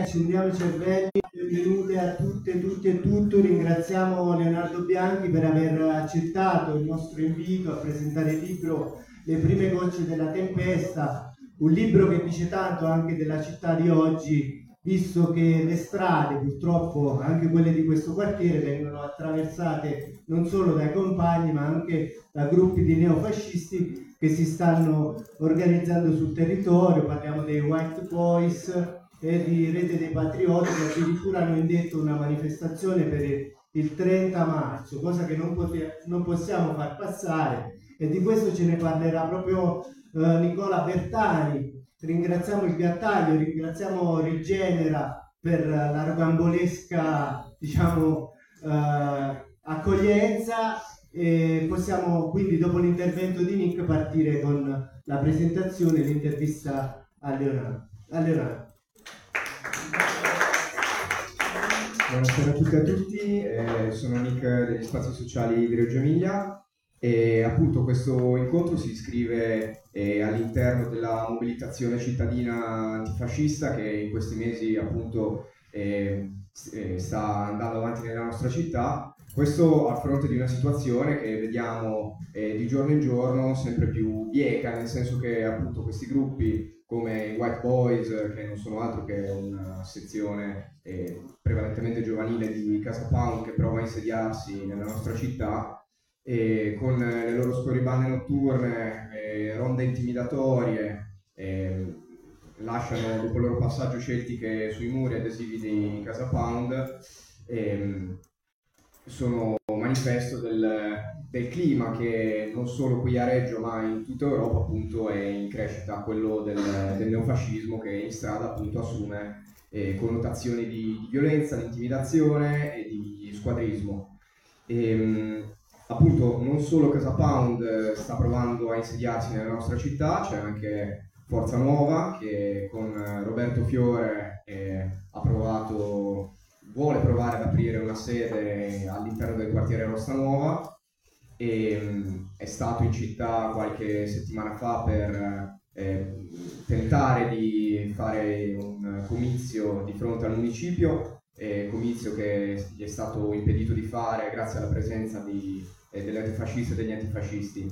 accendiamo i cervelli, benvenute a tutte, tutti e tutto. Ringraziamo Leonardo Bianchi per aver accettato il nostro invito a presentare il libro Le prime gocce della tempesta, un libro che dice tanto anche della città di oggi, visto che le strade, purtroppo anche quelle di questo quartiere, vengono attraversate non solo dai compagni ma anche da gruppi di neofascisti che si stanno organizzando sul territorio. Parliamo dei White Boys e di Rete dei Patrioti, che addirittura hanno indetto una manifestazione per il 30 marzo, cosa che non possiamo far passare, e di questo ce ne parlerà proprio Nicola Bertani. Ringraziamo il Gattaglio, ringraziamo Rigenera per la rocambolesca, diciamo, accoglienza, e possiamo quindi, dopo l'intervento di Nick, partire con la presentazione e l'intervista a Leonardo. Buonasera a tutti e a tutti, sono Nick degli Spazi Sociali di Reggio Emilia e appunto questo incontro si iscrive all'interno della mobilitazione cittadina antifascista che in questi mesi appunto sta andando avanti nella nostra città. Questo a fronte di una situazione che vediamo di giorno in giorno sempre più bieca, nel senso che appunto questi gruppi come i White Boys, che non sono altro che una sezione prevalentemente giovanile di Casa Pound che prova a insediarsi nella nostra città, con le loro scorribande notturne, ronde intimidatorie, lasciano dopo il loro passaggio sceltiche sui muri adesivi di Casa Pound. Sono manifesto del clima che non solo qui a Reggio ma in tutta Europa appunto è in crescita, quello del neofascismo, che in strada appunto assume connotazioni di violenza, di intimidazione e di squadrismo. Appunto non solo Casa Pound sta provando a insediarsi nella nostra città, c'è anche Forza Nuova che con Roberto Fiore vuole provare ad aprire una sede all'interno del quartiere Rostanuova, e è stato in città qualche settimana fa per tentare di fare un comizio di fronte al municipio, comizio che gli è stato impedito di fare grazie alla presenza degli antifascisti e degli antifascisti.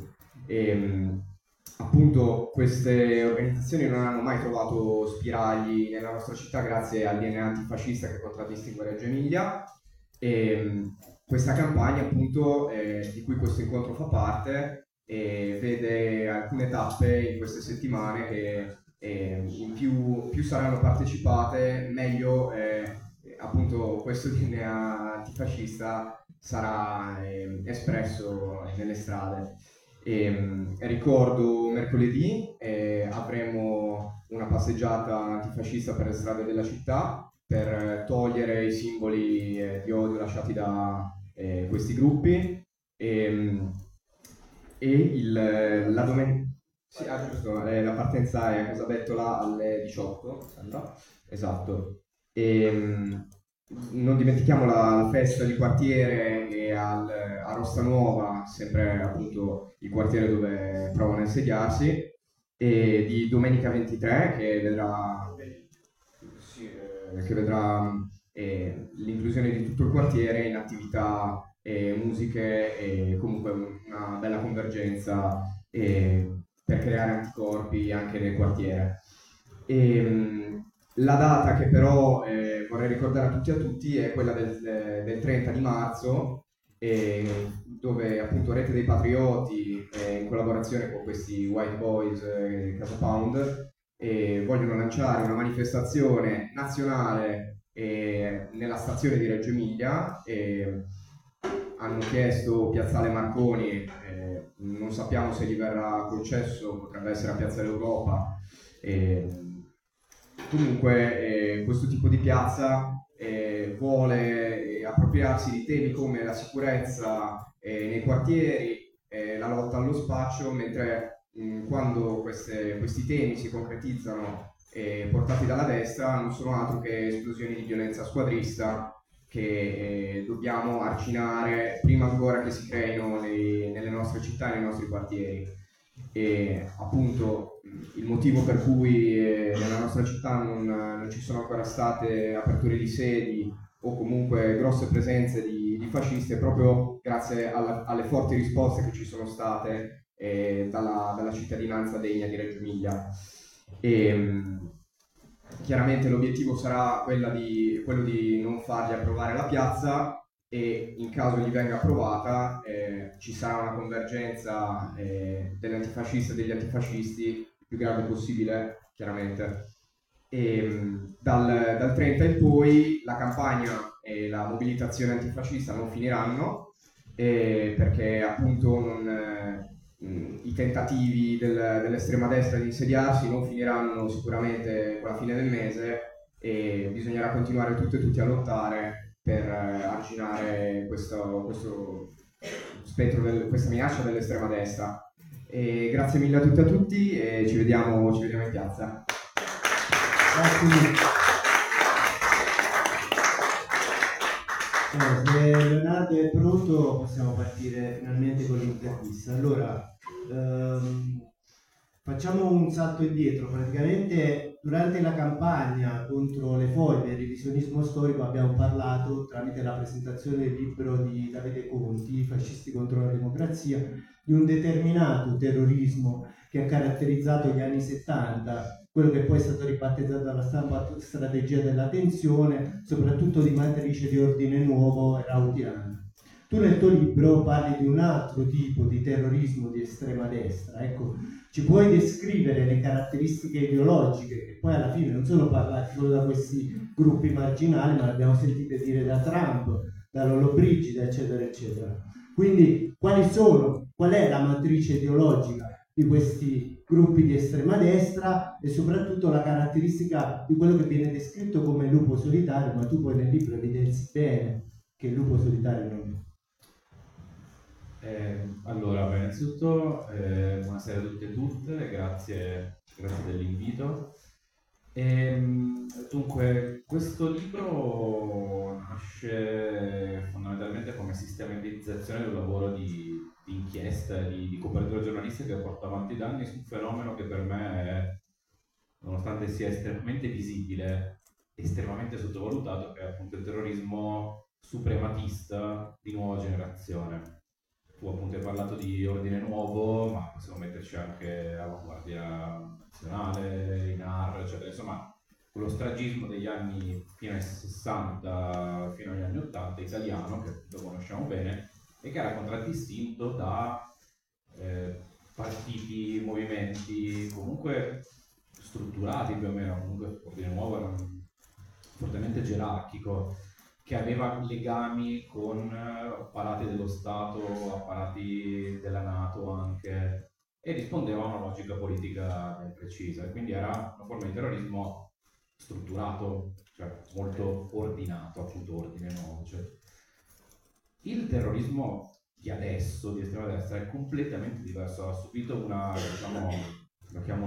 Appunto queste organizzazioni non hanno mai trovato spiragli nella nostra città grazie al DNA antifascista che contraddistingue Reggio Emilia, e questa campagna appunto di cui questo incontro fa parte vede alcune tappe in queste settimane che più saranno partecipate meglio appunto questo DNA antifascista sarà espresso nelle strade. Ricordo mercoledì avremo una passeggiata antifascista per le strade della città per togliere i simboli di odio lasciati da questi gruppi, la domenica giusto, la partenza è a Casa Bettola alle 18, sembra. Esatto. Non dimentichiamo la festa di quartiere a Rostanuova, sempre appunto il quartiere dove provano a insediarsi, e di domenica 23 che vedrà l'inclusione di tutto il quartiere in attività, musiche e comunque una bella convergenza per creare anticorpi anche nel quartiere. La data che però vorrei ricordare a tutti e a tutti è quella del 30 di marzo, dove appunto Rete dei Patrioti, in collaborazione con questi White Boys Casa Pound, vogliono lanciare una manifestazione nazionale nella stazione di Reggio Emilia. Hanno chiesto Piazzale Marconi, non sappiamo se gli verrà concesso, potrebbe essere a Piazza dell'Europa. Comunque questo tipo di piazza vuole appropriarsi di temi come la sicurezza nei quartieri, la lotta allo spaccio, mentre quando questi temi si concretizzano portati dalla destra non sono altro che esplosioni di violenza squadrista che dobbiamo arginare prima ancora che si creino nelle nostre città e nei nostri quartieri. e appunto il motivo per cui nella nostra città non ci sono ancora state aperture di sedi o comunque grosse presenze di fascisti è proprio grazie alle forti risposte che ci sono state dalla cittadinanza degna di Reggio Emilia. Chiaramente l'obiettivo sarà quello di non fargli approvare la piazza e in caso gli venga approvata ci sarà una convergenza degli antifascisti e degli antifascisti il più grande possibile, chiaramente. Dal 30 in poi la campagna e la mobilitazione antifascista non finiranno perché appunto i tentativi dell'estrema destra di insediarsi non finiranno sicuramente con la fine del mese e bisognerà continuare tutte e tutti a lottare per arginare questo spettro, questa minaccia dell'estrema destra. Grazie mille a tutti e a tutti e ci vediamo in piazza. Grazie mille. Se Leonardo è pronto possiamo partire finalmente con l'intervista. Allora, facciamo un salto indietro. Praticamente durante la campagna contro le foibe e il revisionismo storico abbiamo parlato, tramite la presentazione del libro di Davide Conti, Fascisti contro la democrazia, di un determinato terrorismo che ha caratterizzato gli anni 70, quello che poi è stato ribattezzato dalla stampa strategia della tensione, soprattutto di matrice di ordine nuovo e rautiana. Tu nel tuo libro parli di un altro tipo di terrorismo di estrema destra. Ecco, ci puoi descrivere le caratteristiche ideologiche che poi alla fine non sono parlate solo da questi gruppi marginali, ma l'abbiamo sentite dire da Trump, da Lollobrigida, eccetera, eccetera. Quindi qual è la matrice ideologica di questi gruppi di estrema destra e soprattutto la caratteristica di quello che viene descritto come lupo solitario, ma tu poi nel libro evidenzi bene che il lupo solitario non è. Allora, innanzitutto buonasera a tutti e tutte, grazie dell'invito. Dunque, questo libro nasce fondamentalmente come sistematizzazione del lavoro di inchiesta e di copertura giornalistica che porto avanti da anni su un fenomeno che per me è, nonostante sia estremamente visibile, estremamente sottovalutato, che è appunto il terrorismo suprematista di nuova generazione. Tu appunto hai parlato di ordine nuovo, ma possiamo metterci anche Avanguardia Nazionale, INAR, eccetera. Insomma, quello stragismo degli anni fino ai 60, fino agli anni 80 italiano, che appunto conosciamo bene, e che era contraddistinto da partiti, movimenti comunque strutturati più o meno, comunque ordine nuovo era fortemente gerarchico, che aveva legami con apparati dello Stato, apparati della NATO anche, e rispondeva a una logica politica ben precisa. E quindi era una forma di terrorismo strutturato, cioè molto ordinato, appunto ordine nuovo. Cioè, il terrorismo di adesso, di estrema destra, è completamente diverso. Ha subito una, diciamo, lo chiamo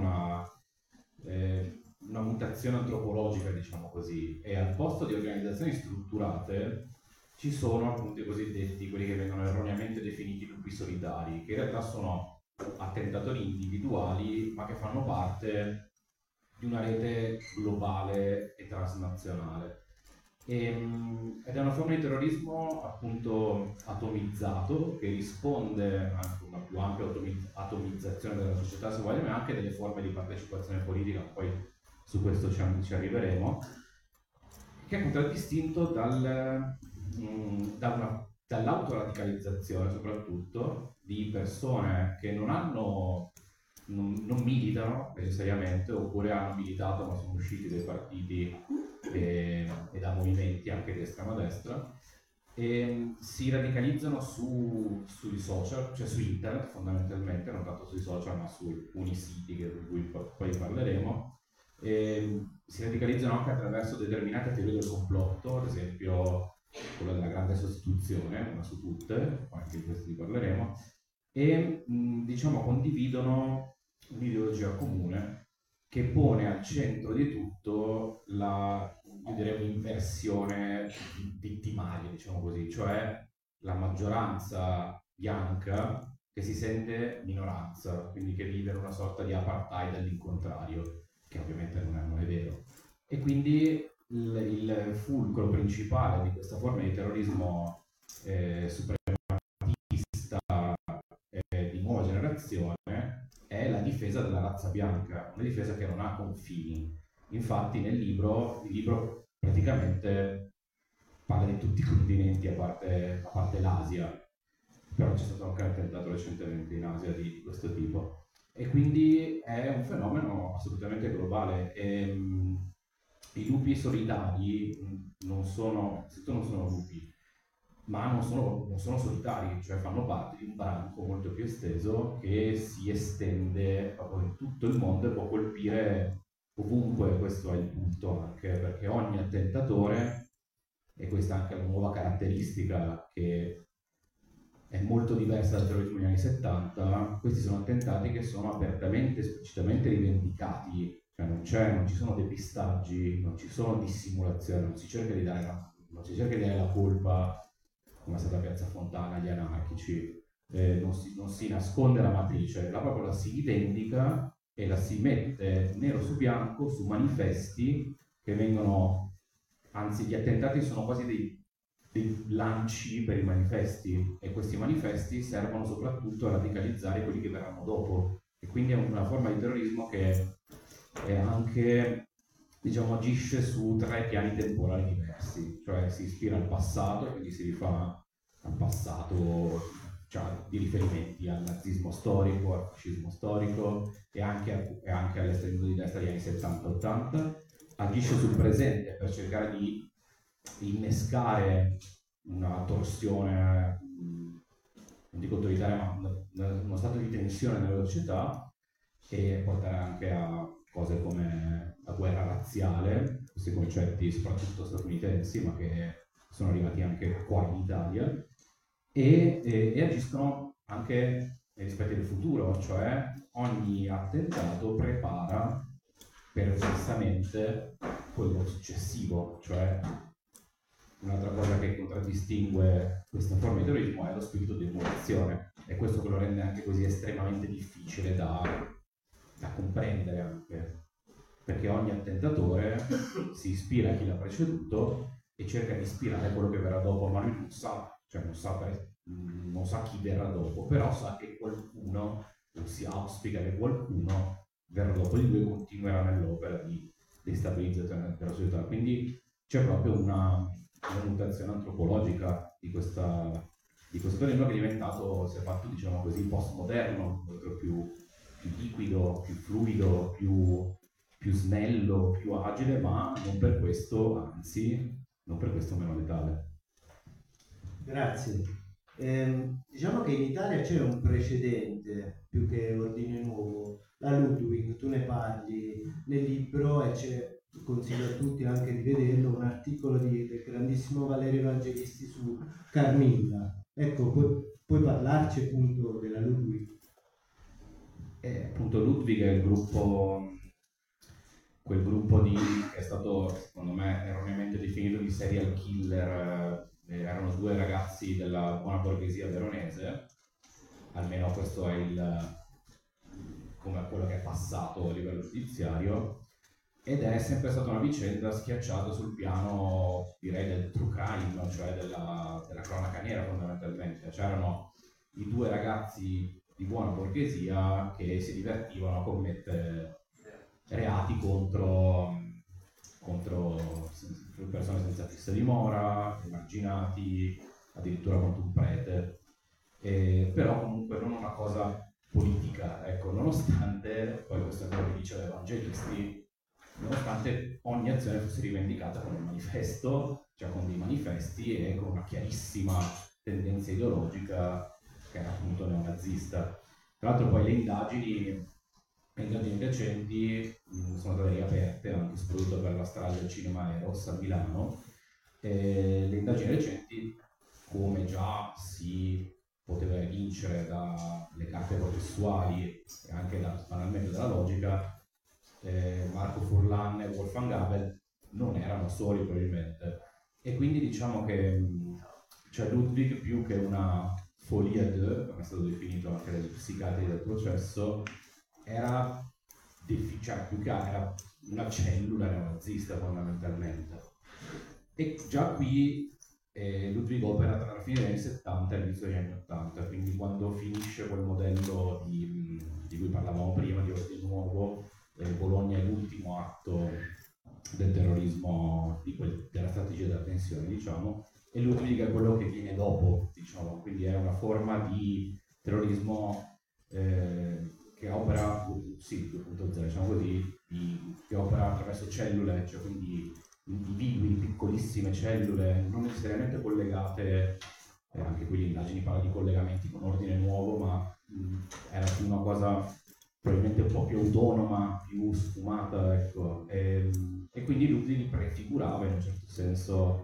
una mutazione antropologica, diciamo così, e al posto di organizzazioni strutturate ci sono appunto i cosiddetti, quelli che vengono erroneamente definiti lupi solitari, che in realtà sono attentatori individuali ma che fanno parte di una rete globale e transnazionale. Ed è una forma di terrorismo appunto atomizzato che risponde anche a una più ampia atomizzazione della società, se vogliamo, ma anche delle forme di partecipazione politica, poi su questo ci arriveremo, che è contraddistinto dall'autoradicalizzazione soprattutto di persone che non militano necessariamente, oppure hanno militato ma sono usciti dai partiti e da movimenti anche di estrema destra, e si radicalizzano sui social, cioè su internet fondamentalmente, non tanto sui social ma su alcuni siti di cui poi parleremo. Si radicalizzano anche attraverso determinate teorie del complotto, ad esempio quella della grande sostituzione, una su tutte, anche di questo parleremo, e diciamo condividono un'ideologia comune che pone al centro di tutto io direi un'inversione vittimaria, diciamo così, cioè la maggioranza bianca che si sente minoranza, quindi che vive in una sorta di apartheid all'incontrario, che ovviamente non è vero. E quindi il fulcro principale di questa forma di terrorismo suprematista di nuova generazione è la difesa della razza bianca, una difesa che non ha confini. Infatti il libro praticamente parla di tutti i continenti a parte l'Asia, però c'è stato anche un attentato recentemente in Asia di questo tipo. E quindi è un fenomeno assolutamente globale. I lupi solitari non sono lupi, ma non sono solitari, cioè fanno parte di un branco molto più esteso che si estende proprio in tutto il mondo e può colpire ovunque. Questo è il punto, anche perché ogni attentatore, e questa è anche la nuova caratteristica che è molto diversa dal terrorismo degli anni 70, questi sono attentati che sono apertamente, esplicitamente rivendicati, cioè non ci sono depistaggi, non ci sono dissimulazioni, non si cerca di dare la colpa, come è stata a Piazza Fontana, agli anarchici, non si nasconde la matrice, proprio la si rivendica e la si mette nero su bianco su manifesti che vengono, anzi gli attentati sono quasi dei lanci per i manifesti, e questi manifesti servono soprattutto a radicalizzare quelli che verranno dopo, e quindi è una forma di terrorismo che è anche, diciamo, agisce su 3 piani temporali diversi, cioè si ispira al passato, quindi si rifà al passato, cioè di riferimenti al nazismo storico, al fascismo storico e anche all'estremismo di destra degli anni 70-80, agisce sul presente per cercare di innescare una torsione, non dico autoritaria, ma uno stato di tensione nella società, e portare anche a cose come la guerra razziale, questi concetti soprattutto statunitensi, ma che sono arrivati anche qua in Italia, e agiscono anche nei rispetti del futuro, cioè ogni attentato prepara perfettamente quello successivo, cioè un'altra cosa che contraddistingue questa forma di terrorismo è lo spirito di emulazione, e questo che lo rende anche così estremamente difficile da comprendere, anche perché ogni attentatore si ispira a chi l'ha preceduto e cerca di ispirare quello che verrà dopo, ma lui non sa chi verrà dopo, però sa che qualcuno, o si auspica che qualcuno verrà dopo di lui e continuerà nell'opera di destabilizzazione della società. Quindi c'è proprio una mutazione antropologica di questo terreno, che è diventato, si è fatto, diciamo così, postmoderno, molto più liquido, più fluido, più snello, più agile, ma non per questo, anzi, non per questo meno letale. Grazie. Diciamo che in Italia c'è un precedente più che Ordine Nuovo, la Ludwig, tu ne parli nel libro e consiglio a tutti anche di vederlo, un articolo del grandissimo Valerio Evangelisti su Carmilla. Ecco, puoi parlarci appunto della Ludwig? Appunto Ludwig è quel gruppo che è stato, secondo me, erroneamente definito di serial killer. Erano 2 ragazzi della buona borghesia veronese, almeno questo è come quello che è passato a livello giudiziario, ed è sempre stata una vicenda schiacciata sul piano, direi, del true crime, cioè della cronaca nera fondamentalmente. C'erano i 2 ragazzi di buona borghesia che si divertivano a commettere reati contro persone senza fissa dimora, emarginati, addirittura contro un prete, però comunque non una cosa politica, ecco, nonostante, poi questo è quello che dice Evangelisti, nonostante ogni azione fosse rivendicata con un manifesto, cioè con dei manifesti e con una chiarissima tendenza ideologica che era appunto neonazista. Tra l'altro poi le indagini recenti sono state riaperte anche soprattutto per la strage del cinema Eros a Milano. Le indagini recenti, come già si poteva evincere dalle carte processuali e anche banalmente dalla logica, Marco Furlan e Wolfgang Gabel non erano soli probabilmente, e quindi diciamo che cioè Ludwig, più che una folia de, come è stato definito anche dagli psichiatri del processo, era cioè, più che era una cellula neonazista fondamentalmente. E già qui Ludwig opera tra la fine degli anni 70 e l'inizio degli anni 80, quindi quando finisce quel modello di cui parlavamo prima, di ordine nuovo, Bologna è l'ultimo atto del terrorismo, della strategia della tensione, diciamo, e Ludwig è quello che viene dopo, diciamo, quindi è una forma di terrorismo che opera, sì, 2.0, diciamo così, che opera attraverso cellule, cioè quindi individui, piccolissime cellule, non necessariamente collegate, anche qui l'indagine parla di collegamenti con ordine nuovo, ma era più una cosa probabilmente un po' più autonoma, più sfumata, ecco. E quindi Ludwig prefigurava in un certo senso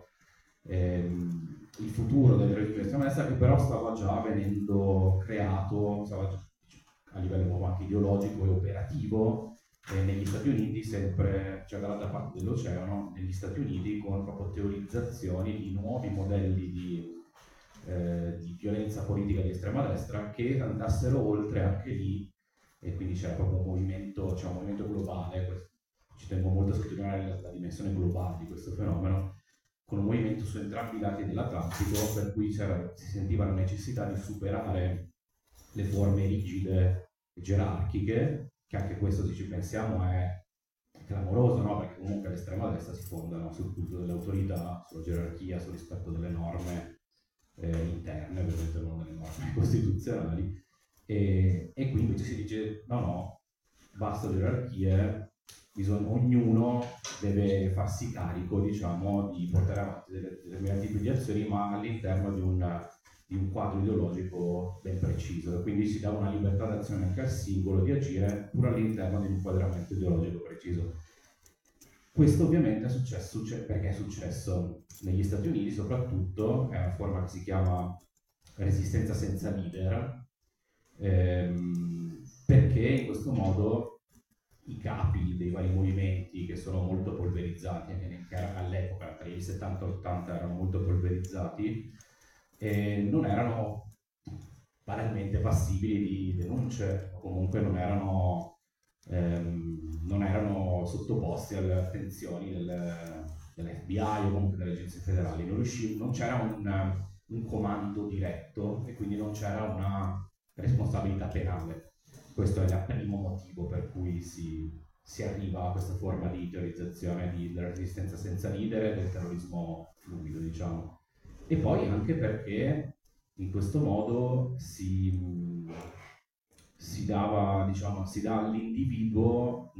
il futuro del regime estrema destra, che però stava già venendo creato, a livello anche ideologico e operativo, negli Stati Uniti, sempre, cioè dall'altra parte dell'oceano, negli Stati Uniti, con proprio teorizzazioni di nuovi modelli di violenza politica di estrema destra che andassero oltre anche lì, e quindi c'era proprio un movimento globale. Ci tengo molto a sottolineare la dimensione globale di questo fenomeno, con un movimento su entrambi i lati dell'Atlantico, per cui si sentiva la necessità di superare le forme rigide e gerarchiche, che anche questo, se ci pensiamo, è clamoroso, no? Perché comunque l'estrema destra si fonda sul culto dell'autorità, sulla gerarchia, sul rispetto delle norme interne, ovviamente non delle norme costituzionali, e qui invece si dice no, basta gerarchie, ognuno deve farsi carico, diciamo, di portare avanti determinati tipi di azioni, ma all'interno di un quadro ideologico ben preciso, e quindi si dà una libertà d'azione anche al singolo di agire pur all'interno di un inquadramento ideologico preciso. Questo ovviamente è successo, perché è successo negli Stati Uniti soprattutto, è una forma che si chiama resistenza senza leader, perché in questo modo i capi dei vari movimenti, che sono molto polverizzati, anche all'epoca, tra i 70 e 80 erano molto polverizzati, non erano banalmente passibili di denunce, o comunque non erano sottoposti alle attenzioni dell'FBI o comunque delle agenzie federali. Non c'era un comando diretto e quindi non c'era una responsabilità penale. Questo è il primo motivo per cui si arriva a questa forma di teorizzazione della resistenza senza leader e del terrorismo fluido, diciamo. E poi anche perché in questo modo si dà all'individuo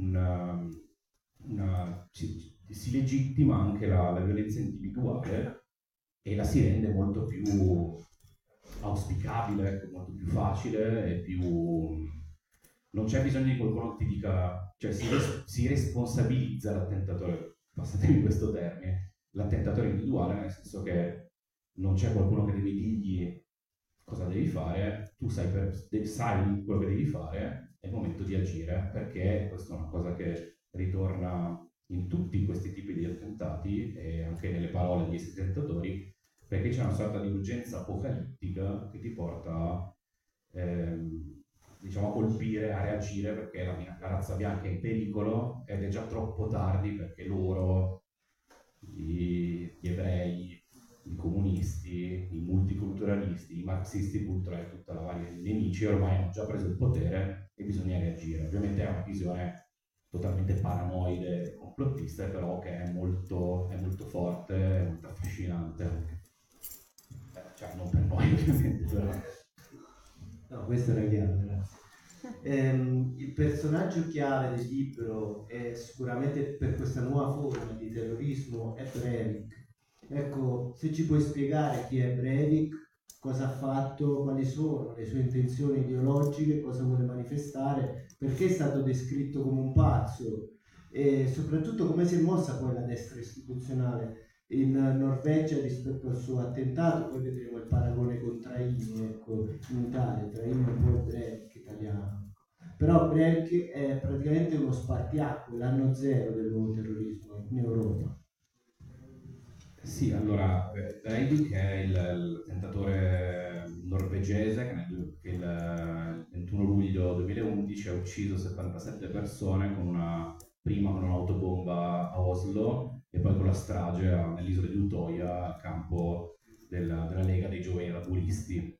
si legittima anche la violenza individuale e la si rende molto più auspicabile, molto più facile e non c'è bisogno di qualcuno che ti dica, cioè si responsabilizza l'attentatore, passatemi questo termine, l'attentatore individuale, nel senso che non c'è qualcuno che deve dirgli cosa devi fare, tu sai quello che devi fare, è il momento di agire, perché questa è una cosa che ritorna in tutti questi tipi di attentati e anche nelle parole degli attentatori, perché c'è una sorta di urgenza apocalittica che ti porta a colpire, a reagire, perché la razza bianca è in pericolo ed è già troppo tardi, perché loro, gli ebrei, i comunisti, i multiculturalisti, i marxisti culturali, tutta la varia di nemici ormai hanno già preso il potere e bisogna reagire. Ovviamente è una visione totalmente paranoide e complottista, però che è molto forte, è molto affascinante. Cioè, non per noi ovviamente, però. No, questo era chiaro, grazie. Il personaggio chiave del libro è sicuramente per questa nuova forma di terrorismo è Breivik. Ecco, se ci puoi spiegare chi è Breivik, cosa ha fatto, quali sono le sue intenzioni ideologiche, cosa vuole manifestare, perché è stato descritto come un pazzo e soprattutto come si è mossa poi la destra istituzionale in Norvegia rispetto al suo attentato. Poi vedremo il paragone con Traini, ecco, in Italia. Traini è un po' il Breivik italiano, però Breivik è praticamente uno spartiacque, l'anno zero del nuovo terrorismo in Europa. Sì, allora, Breivik è il tentatore norvegese che il 21 luglio 2011 ha ucciso 77 persone prima con un'autobomba a Oslo e poi con la strage nell'isola di Utoya, al campo della Lega dei Giovani Laburisti.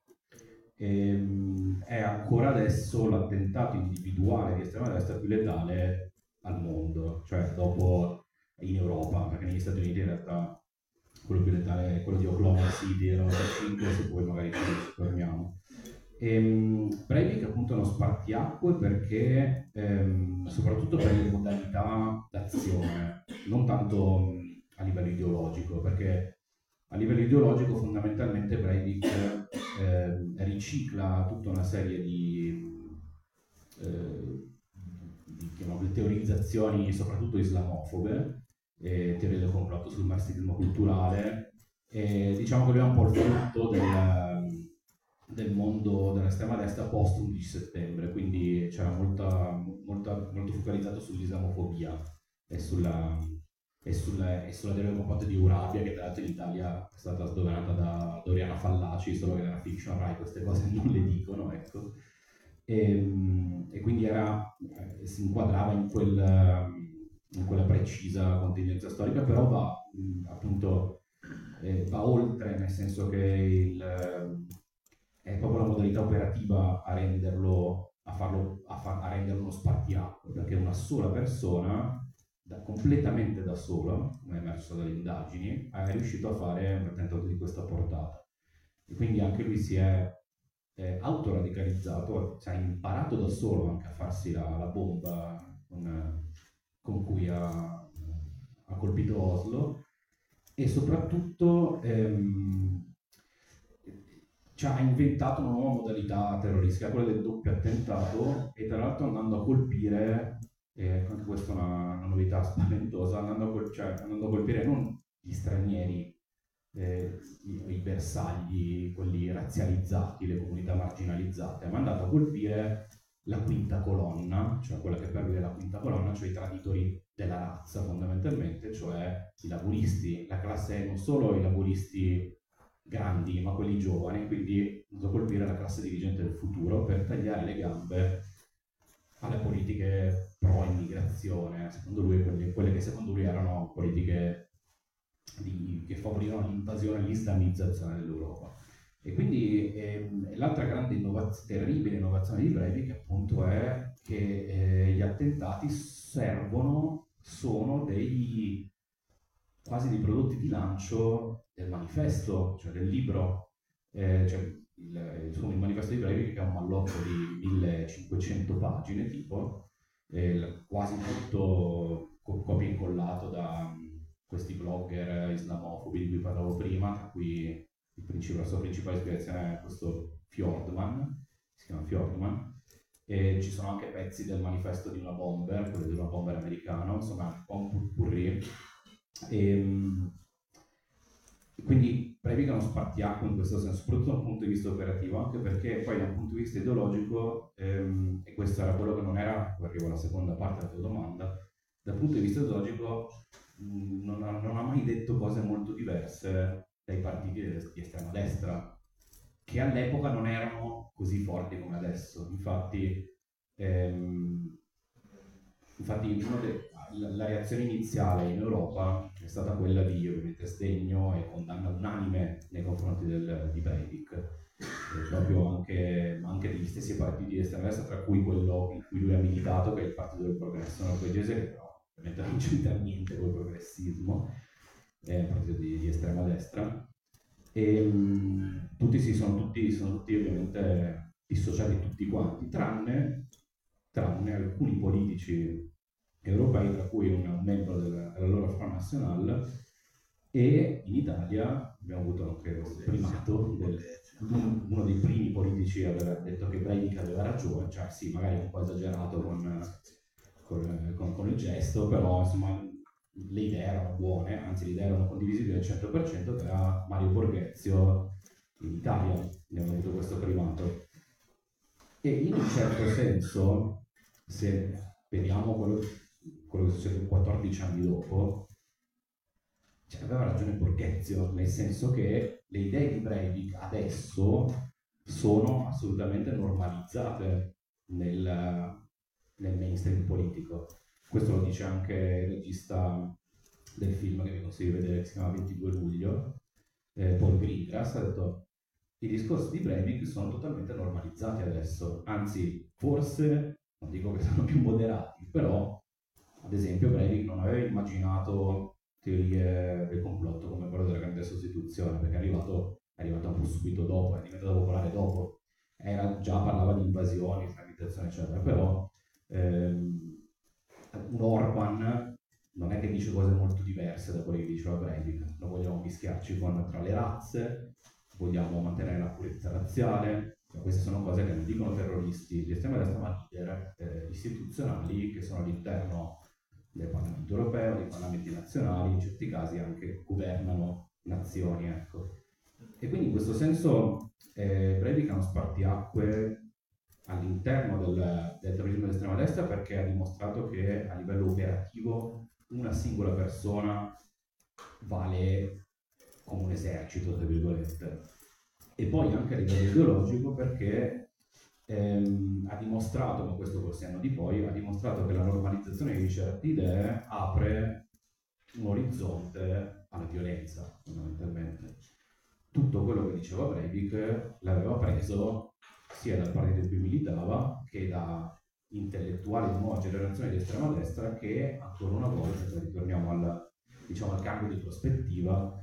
È ancora adesso l'attentato individuale di estrema destra più letale al mondo, cioè dopo in Europa, perché negli Stati Uniti in realtà quello più letale è quello di Oklahoma City del 95, se poi magari ci torniamo. Breivik appunto è uno spartiacque perché soprattutto per le modalità d'azione, non tanto a livello ideologico, perché a livello ideologico fondamentalmente Breivik ricicla tutta una serie di teorizzazioni soprattutto islamofobe, teorie del complotto sul marxismo culturale, e diciamo che lui è un po' il frutto del mondo dell'estrema destra post 11 settembre, quindi c'era molto focalizzato sull'islamofobia e sulla teoria del complotto di Eurabia, che tra l'altro in Italia è stata sdoganata da Doriana Fallaci, solo che nella fiction Rai queste cose non le dicono, ecco. E quindi si inquadrava in quella precisa contingenza storica, però va oltre, nel senso che è proprio la modalità operativa a renderlo uno spartiacque, perché una sola persona, completamente da sola, come è emerso dalle indagini, è riuscito a fare un attentato di questa portata. E quindi anche lui si è autoradicalizzato, ha imparato da solo anche a farsi la bomba con cui ha colpito Oslo, e soprattutto ha inventato una nuova modalità terroristica, quella del doppio attentato, e tra l'altro andando a colpire, anche questa è una novità spaventosa, andando a colpire non gli stranieri, i bersagli, quelli razzializzati, le comunità marginalizzate, ma è andato a colpire la quinta colonna, cioè quella che per lui è la quinta colonna, cioè i traditori della razza fondamentalmente, cioè i laburisti, la classe, non solo i laburisti grandi, ma quelli giovani, quindi è andato a colpire la classe dirigente del futuro per tagliare le gambe alle politiche pro immigrazione, secondo lui, quelle che secondo lui erano politiche che favorivano l'invasione e l'islamizzazione dell'Europa. E quindi l'altra grande terribile innovazione di Breivik appunto è che gli attentati sono quasi dei prodotti di lancio del manifesto, cioè del libro, il manifesto di Breivik, che è un malloppo di 1500 pagine tipo, quasi tutto copia e incollato da questi blogger islamofobi di cui parlavo prima, tra cui la sua principale ispirazione è questo Fjordman, si chiama Fjordman, e ci sono anche pezzi del manifesto di una bomber, quello di una bomber americano, insomma un po' un purpurri. Quindi Breivik è uno spartiacque in questo senso, soprattutto dal punto di vista operativo, anche perché poi dal punto di vista ideologico, e questo era quello che non era, poi arrivo alla seconda parte della tua domanda, dal punto di vista ideologico non ha mai detto cose molto diverse dai partiti di estrema destra, che all'epoca non erano così forti come adesso. Infatti la reazione iniziale in Europa è stata quella di ovviamente sdegno e condanna unanime nei confronti di Breivik, proprio anche degli stessi partiti di estrema destra, tra cui quello in cui lui ha militato, che è il Partito del Progresso norvegese, che però ovviamente non c'entra niente col progressismo, è un partito di estrema destra. E sono tutti ovviamente dissociati tutti quanti, tranne alcuni politici europei, tra cui un membro della loro Front National, e in Italia abbiamo avuto anche il primato uno dei primi politici a aver detto che Breivik aveva ragione, cioè sì, magari un po' esagerato con il gesto, però insomma le idee erano buone, anzi le idee erano condivisibili al 100%, che era Mario Borghezio in Italia, abbiamo avuto questo primato. E in un certo senso, se vediamo quello che succede 14 anni dopo, cioè, aveva ragione Borghezio, nel senso che le idee di Breivik adesso sono assolutamente normalizzate nel mainstream politico. Questo lo dice anche il regista del film che vi consiglio di vedere, che si chiama 22 luglio, Paul Greengrass, ha detto i discorsi di Breivik sono totalmente normalizzati adesso, anzi forse, non dico che sono più moderati, però ad esempio Breivik non aveva immaginato teorie del complotto come quello della grande sostituzione, perché è arrivato un po' subito dopo, è diventato popolare dopo, già parlava di invasioni, islamizzazione eccetera, però un Orban non è che dice cose molto diverse da quelle che diceva Breivik, non vogliamo mischiarci tra le razze, vogliamo mantenere la purezza razziale, cioè, queste sono cose che non dicono terroristi di estrema destra, ma leader istituzionali che sono all'interno del Parlamento europeo, dei parlamenti nazionali, in certi casi anche governano nazioni. Ecco. E quindi in questo senso Breivik è uno spartiacque all'interno del terrorismo di estrema destra, perché ha dimostrato che a livello operativo una singola persona vale come un esercito, tra virgolette. E poi anche a livello ideologico, perché ha dimostrato, ma questo col senno di poi, ha dimostrato che la normalizzazione di certe idee apre un orizzonte alla violenza, fondamentalmente. Tutto quello che diceva Breivik l'aveva preso sia dal partito in cui militava che da intellettuali di nuova generazione di estrema destra che, ancora una volta, ritorniamo al cambio di prospettiva,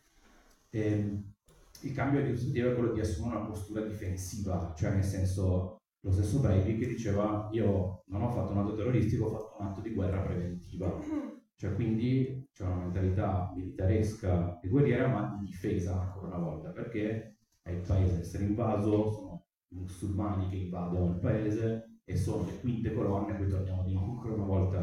il cambio di prospettiva è quello di assumere una postura difensiva, cioè nel senso, lo stesso Breivik che diceva io non ho fatto un atto terroristico, ho fatto un atto di guerra preventiva, cioè quindi c'è una mentalità militaresca e guerriera ma di difesa ancora una volta, perché è il paese a essere invaso, sono i musulmani che invadono il paese e sono le quinte colonne, qui torniamo di nuovo ancora una volta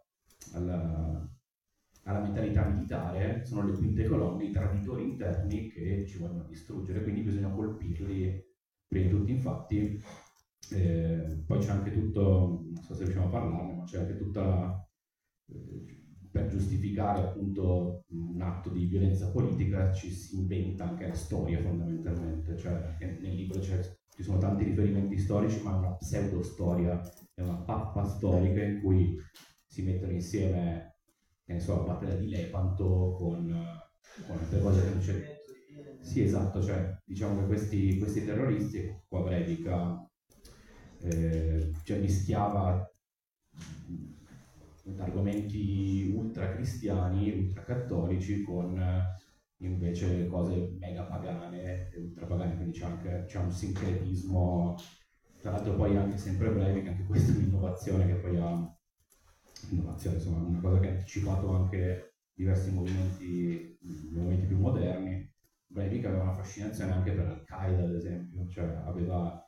alla mentalità militare, sono le quinte colonne, i traditori interni che ci vogliono distruggere, quindi bisogna colpirli prima di tutto. Infatti poi c'è anche tutto, non so se riusciamo a parlarne, ma c'è anche tutta per giustificare appunto un atto di violenza politica ci si inventa anche la storia fondamentalmente, cioè nel libro ci sono tanti riferimenti storici, ma è una pseudo storia, è una pappa storica in cui si mettono insieme, che ne so, la battaglia di Lepanto con altre cose che non c'è. Sì, esatto, cioè diciamo che questi terroristi, qua Breivik cioè mischiava argomenti ultra cristiani, ultra cattolici con invece cose mega pagane e ultra pagane, quindi c'è un sincretismo. Tra l'altro poi anche sempre Breivik, anche questa è un'innovazione che poi ha insomma, una cosa che ha anticipato anche diversi movimenti più moderni. Breivik aveva una fascinazione anche per Al-Qaeda, ad esempio, cioè aveva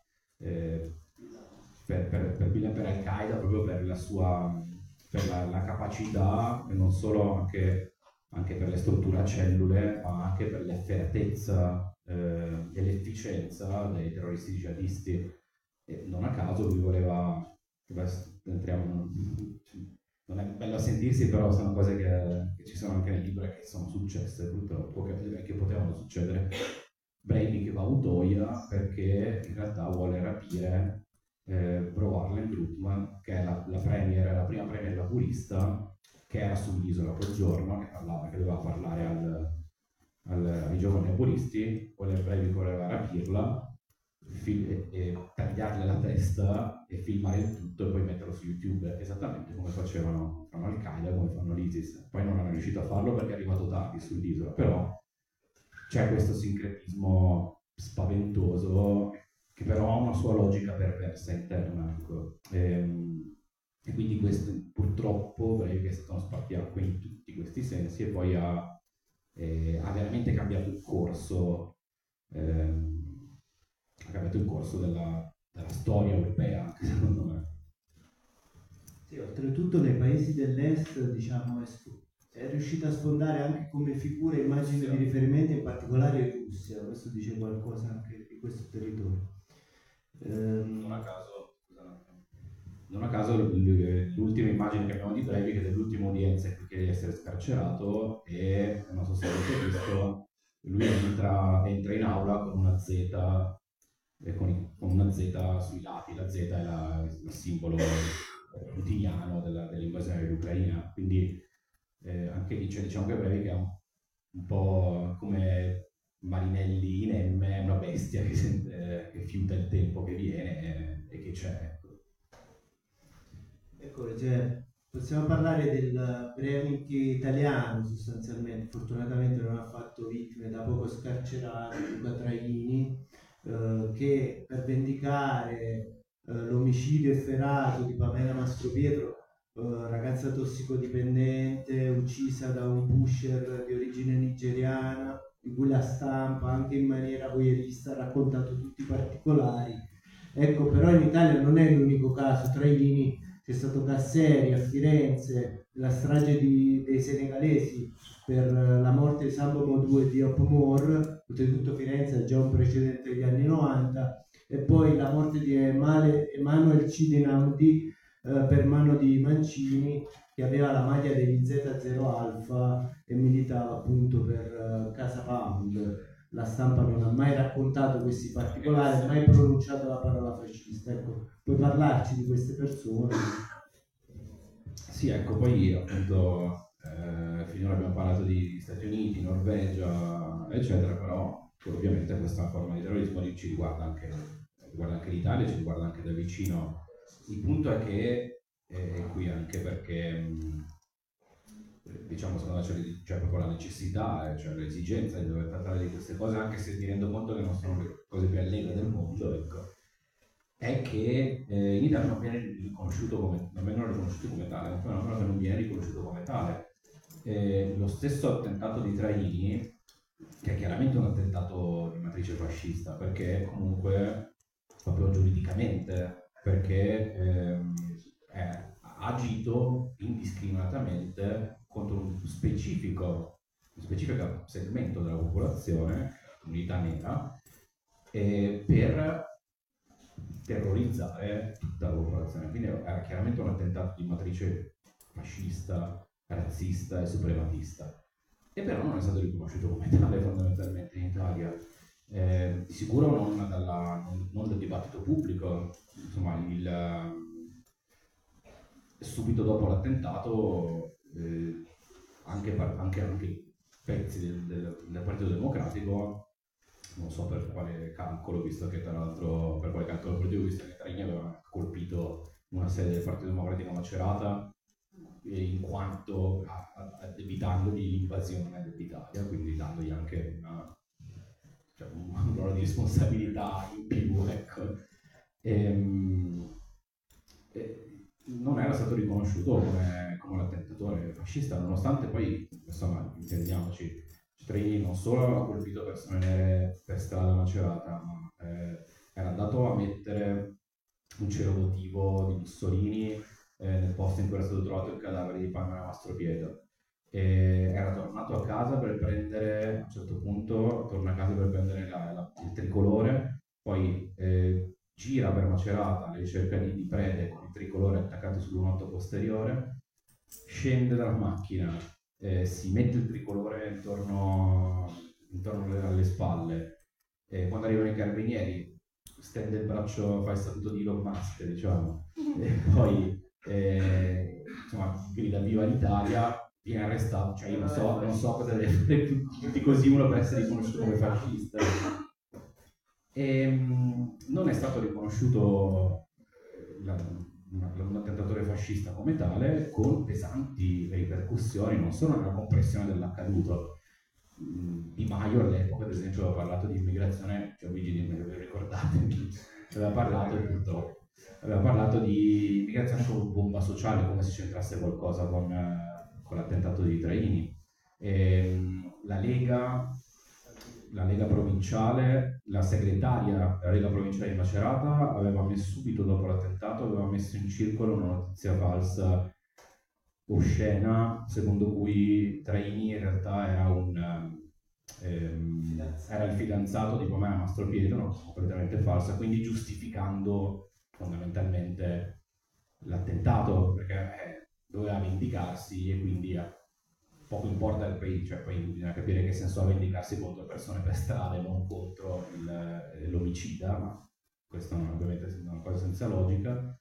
per Al-Qaeda proprio per la sua la capacità, e non solo anche per le strutture a cellule, ma anche per l'efferatezza e l'efficienza dei terroristi jihadisti. E non a caso lui voleva, entriamo, non è bello a sentirsi, però sono cose che ci sono anche nel libro e che sono successe purtroppo, che potevano succedere. Breivik va a Utoya perché in realtà vuole rapire Gro Harlem Brundtland, che è la prima premier laburista che era sull'isola quel giorno, che doveva parlare ai giovani laburisti. Breivik voleva rapirla, e tagliarle la testa e filmare il tutto e poi metterlo su YouTube, esattamente come fanno Al-Qaeda, come fanno l'ISIS. Poi non hanno riuscito a farlo perché è arrivato tardi sull'isola, però c'è questo sincretismo spaventoso che però ha una sua logica perversa interna. Ecco. E quindi questo, purtroppo Breivik è stato uno spartiacque in tutti questi sensi e poi ha veramente cambiato il corso della storia europea, anche secondo me. Sì, oltretutto nei paesi dell'est, diciamo, è riuscita a sfondare anche come figura e immagine di riferimento, in particolare in Russia. Questo dice qualcosa anche di questo territorio. Non a caso, scusate. non a caso l'ultima immagine che abbiamo di Breivik è dell'ultima udienza in cui chiede di essere scarcerato e, non so se avete visto, lui entra in aula con una Z, con una Z sui lati. La Z è il simbolo putiniano dell'invasione dell'Ucraina, quindi anche lì diciamo che Breivik è un po' come Marinelli in M, è una bestia che fiuta il tempo che viene e che c'è. Ecco, cioè, possiamo parlare del Breivik italiano sostanzialmente. Fortunatamente non ha fatto vittime, da poco scarcerato, Luca Traini, che per vendicare l'omicidio efferato di Pamela Mastropietro, ragazza tossicodipendente uccisa da un pusher di origine nigeriana, di cui la stampa anche in maniera voyeurista ha raccontato tutti i particolari. Ecco, però in Italia non è l'unico caso. Traini, c'è stato Casseri a Firenze, la strage dei senegalesi per la morte di Sambo Modou e di Hop Moore, oltretutto Firenze ha già un precedente degli anni 90, e poi la morte di Emanuel Cidenamdi per mano di Mancini, che aveva la maglia degli Z0 Alfa e militava appunto per Casa Pound. La stampa non ha mai raccontato questi particolari, mai pronunciato la parola fascista. Ecco, puoi parlarci di queste persone? Sì, ecco, poi appunto finora abbiamo parlato di Stati Uniti, Norvegia, eccetera, però ovviamente questa forma di terrorismo ci riguarda anche l'Italia, ci riguarda anche da vicino. Il punto è che, qui anche perché diciamo secondo me c'è proprio la necessità, cioè l'esigenza di dover trattare di queste cose, anche se mi rendo conto che non sono le cose più allegre del mondo, ecco, è che in Italia non viene riconosciuto come, non vengono riconosciuti come tale, è un fenomeno che non viene riconosciuto come tale. Lo stesso attentato di Traini, che è chiaramente un attentato di matrice fascista, perché comunque proprio giuridicamente, perché ha agito indiscriminatamente contro un specifico segmento della popolazione, comunità nera, per terrorizzare tutta la popolazione. Quindi era chiaramente un attentato di matrice fascista, razzista e suprematista. E però non è stato riconosciuto come tale fondamentalmente in Italia. Di sicuro non dal dibattito pubblico, insomma, subito dopo l'attentato anche pezzi del Partito Democratico, non so per quale calcolo, visto che tra l'altro per quale calcolo politico, visto che Traini aveva colpito una sede del Partito Democratico a Macerata, in quanto addebitandogli l'invasione dell'Italia, quindi dandogli anche un ruolo di responsabilità in più, ecco. Non era stato riconosciuto come un attentatore fascista, nonostante poi, insomma, intendiamoci, Traini non solo ha colpito persone nere per strada a Macerata, ma era andato a mettere un cielo votivo di Mussolini nel posto in cui era stato trovato il cadavere di Pamela Mastropietro. Era tornato a casa per prendere, a un certo punto torna a casa per prendere il tricolore, poi gira per Macerata alla ricerca di prede con il tricolore attaccato sul lunotto posteriore, scende dalla macchina, si mette il tricolore intorno alle spalle, quando arrivano i carabinieri stende il braccio, fa il saluto di Elon Musk, diciamo, e poi insomma grida viva l'Italia, viene arrestato, cioè io non so cosa deve fare tutti così uno per essere riconosciuto come fascista. Non è stato riconosciuto un attentatore fascista come tale, con pesanti ripercussioni non solo nella compressione dell'accaduto. Di Maio all'epoca, ad esempio, aveva parlato di immigrazione, cioè ricordatevi, aveva parlato di immigrazione come bomba sociale, come se c'entrasse qualcosa con l'attentato di Traini. La Lega provinciale, la segretaria della Lega provinciale di Macerata aveva messo subito dopo l'attentato, aveva messo in circolo una notizia falsa oscena, secondo cui Traini in realtà era il fidanzato di Pamela Mastropietro, completamente falsa, quindi giustificando fondamentalmente l'attentato, perché doveva vendicarsi e quindi poco importa il paese, cioè poi bisogna capire che senso ha vendicarsi contro persone per strada e non contro l'omicida, ma questa ovviamente è una cosa senza logica.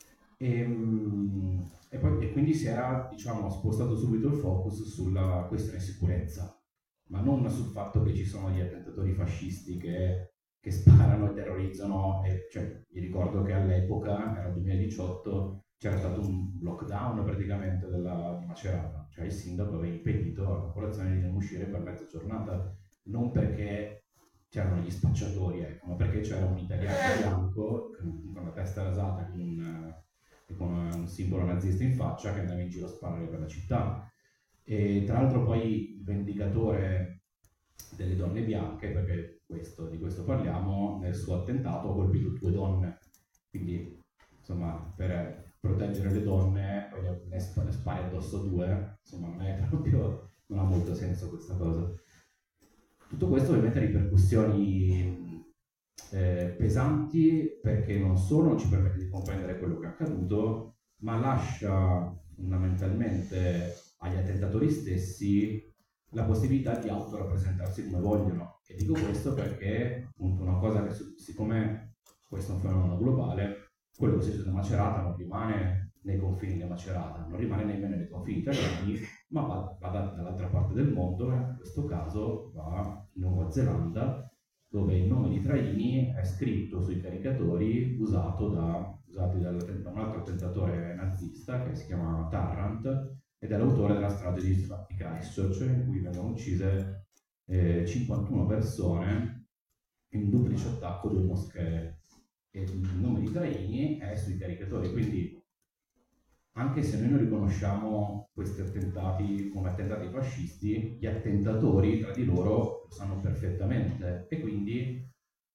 E quindi si era, diciamo, spostato subito il focus sulla questione sicurezza, ma non sul fatto che ci sono gli attentatori fascisti che sparano e terrorizzano. Cioè, mi ricordo che all'epoca, era il 2018, c'era stato un lockdown praticamente di Macerata, cioè il sindaco aveva impedito alla popolazione di non uscire per mezza giornata, non perché c'erano gli spacciatori, ecco, ma perché c'era un italiano bianco con la testa rasata con un simbolo nazista in faccia che andava in giro a sparare per la città. E tra l'altro poi il vendicatore delle donne bianche, perché di questo parliamo, nel suo attentato ha colpito 2 donne, quindi insomma per proteggere le donne poi ne spari addosso 2, insomma non ha molto senso questa cosa. Tutto questo ovviamente ha ripercussioni pesanti, perché non solo non ci permette di comprendere quello che è accaduto, ma lascia fondamentalmente agli attentatori stessi la possibilità di autorappresentarsi come vogliono. E dico questo perché appunto una cosa che, siccome questo è un fenomeno globale, quello che succede a Macerata non rimane nei confini di Macerata, non rimane nemmeno nei confini italiani, ma va dall'altra parte del mondo, in questo caso va in Nuova Zelanda, dove il nome di Traini è scritto sui caricatori usato da un altro attentatore nazista che si chiama Tarrant, ed è l'autore della strage di Christchurch, in cui vengono uccise 51 persone in un duplice attacco 2 moschee. E il nome di Traini è sui caricatori, quindi anche se noi non riconosciamo questi attentati come attentati fascisti, gli attentatori tra di loro lo sanno perfettamente, e quindi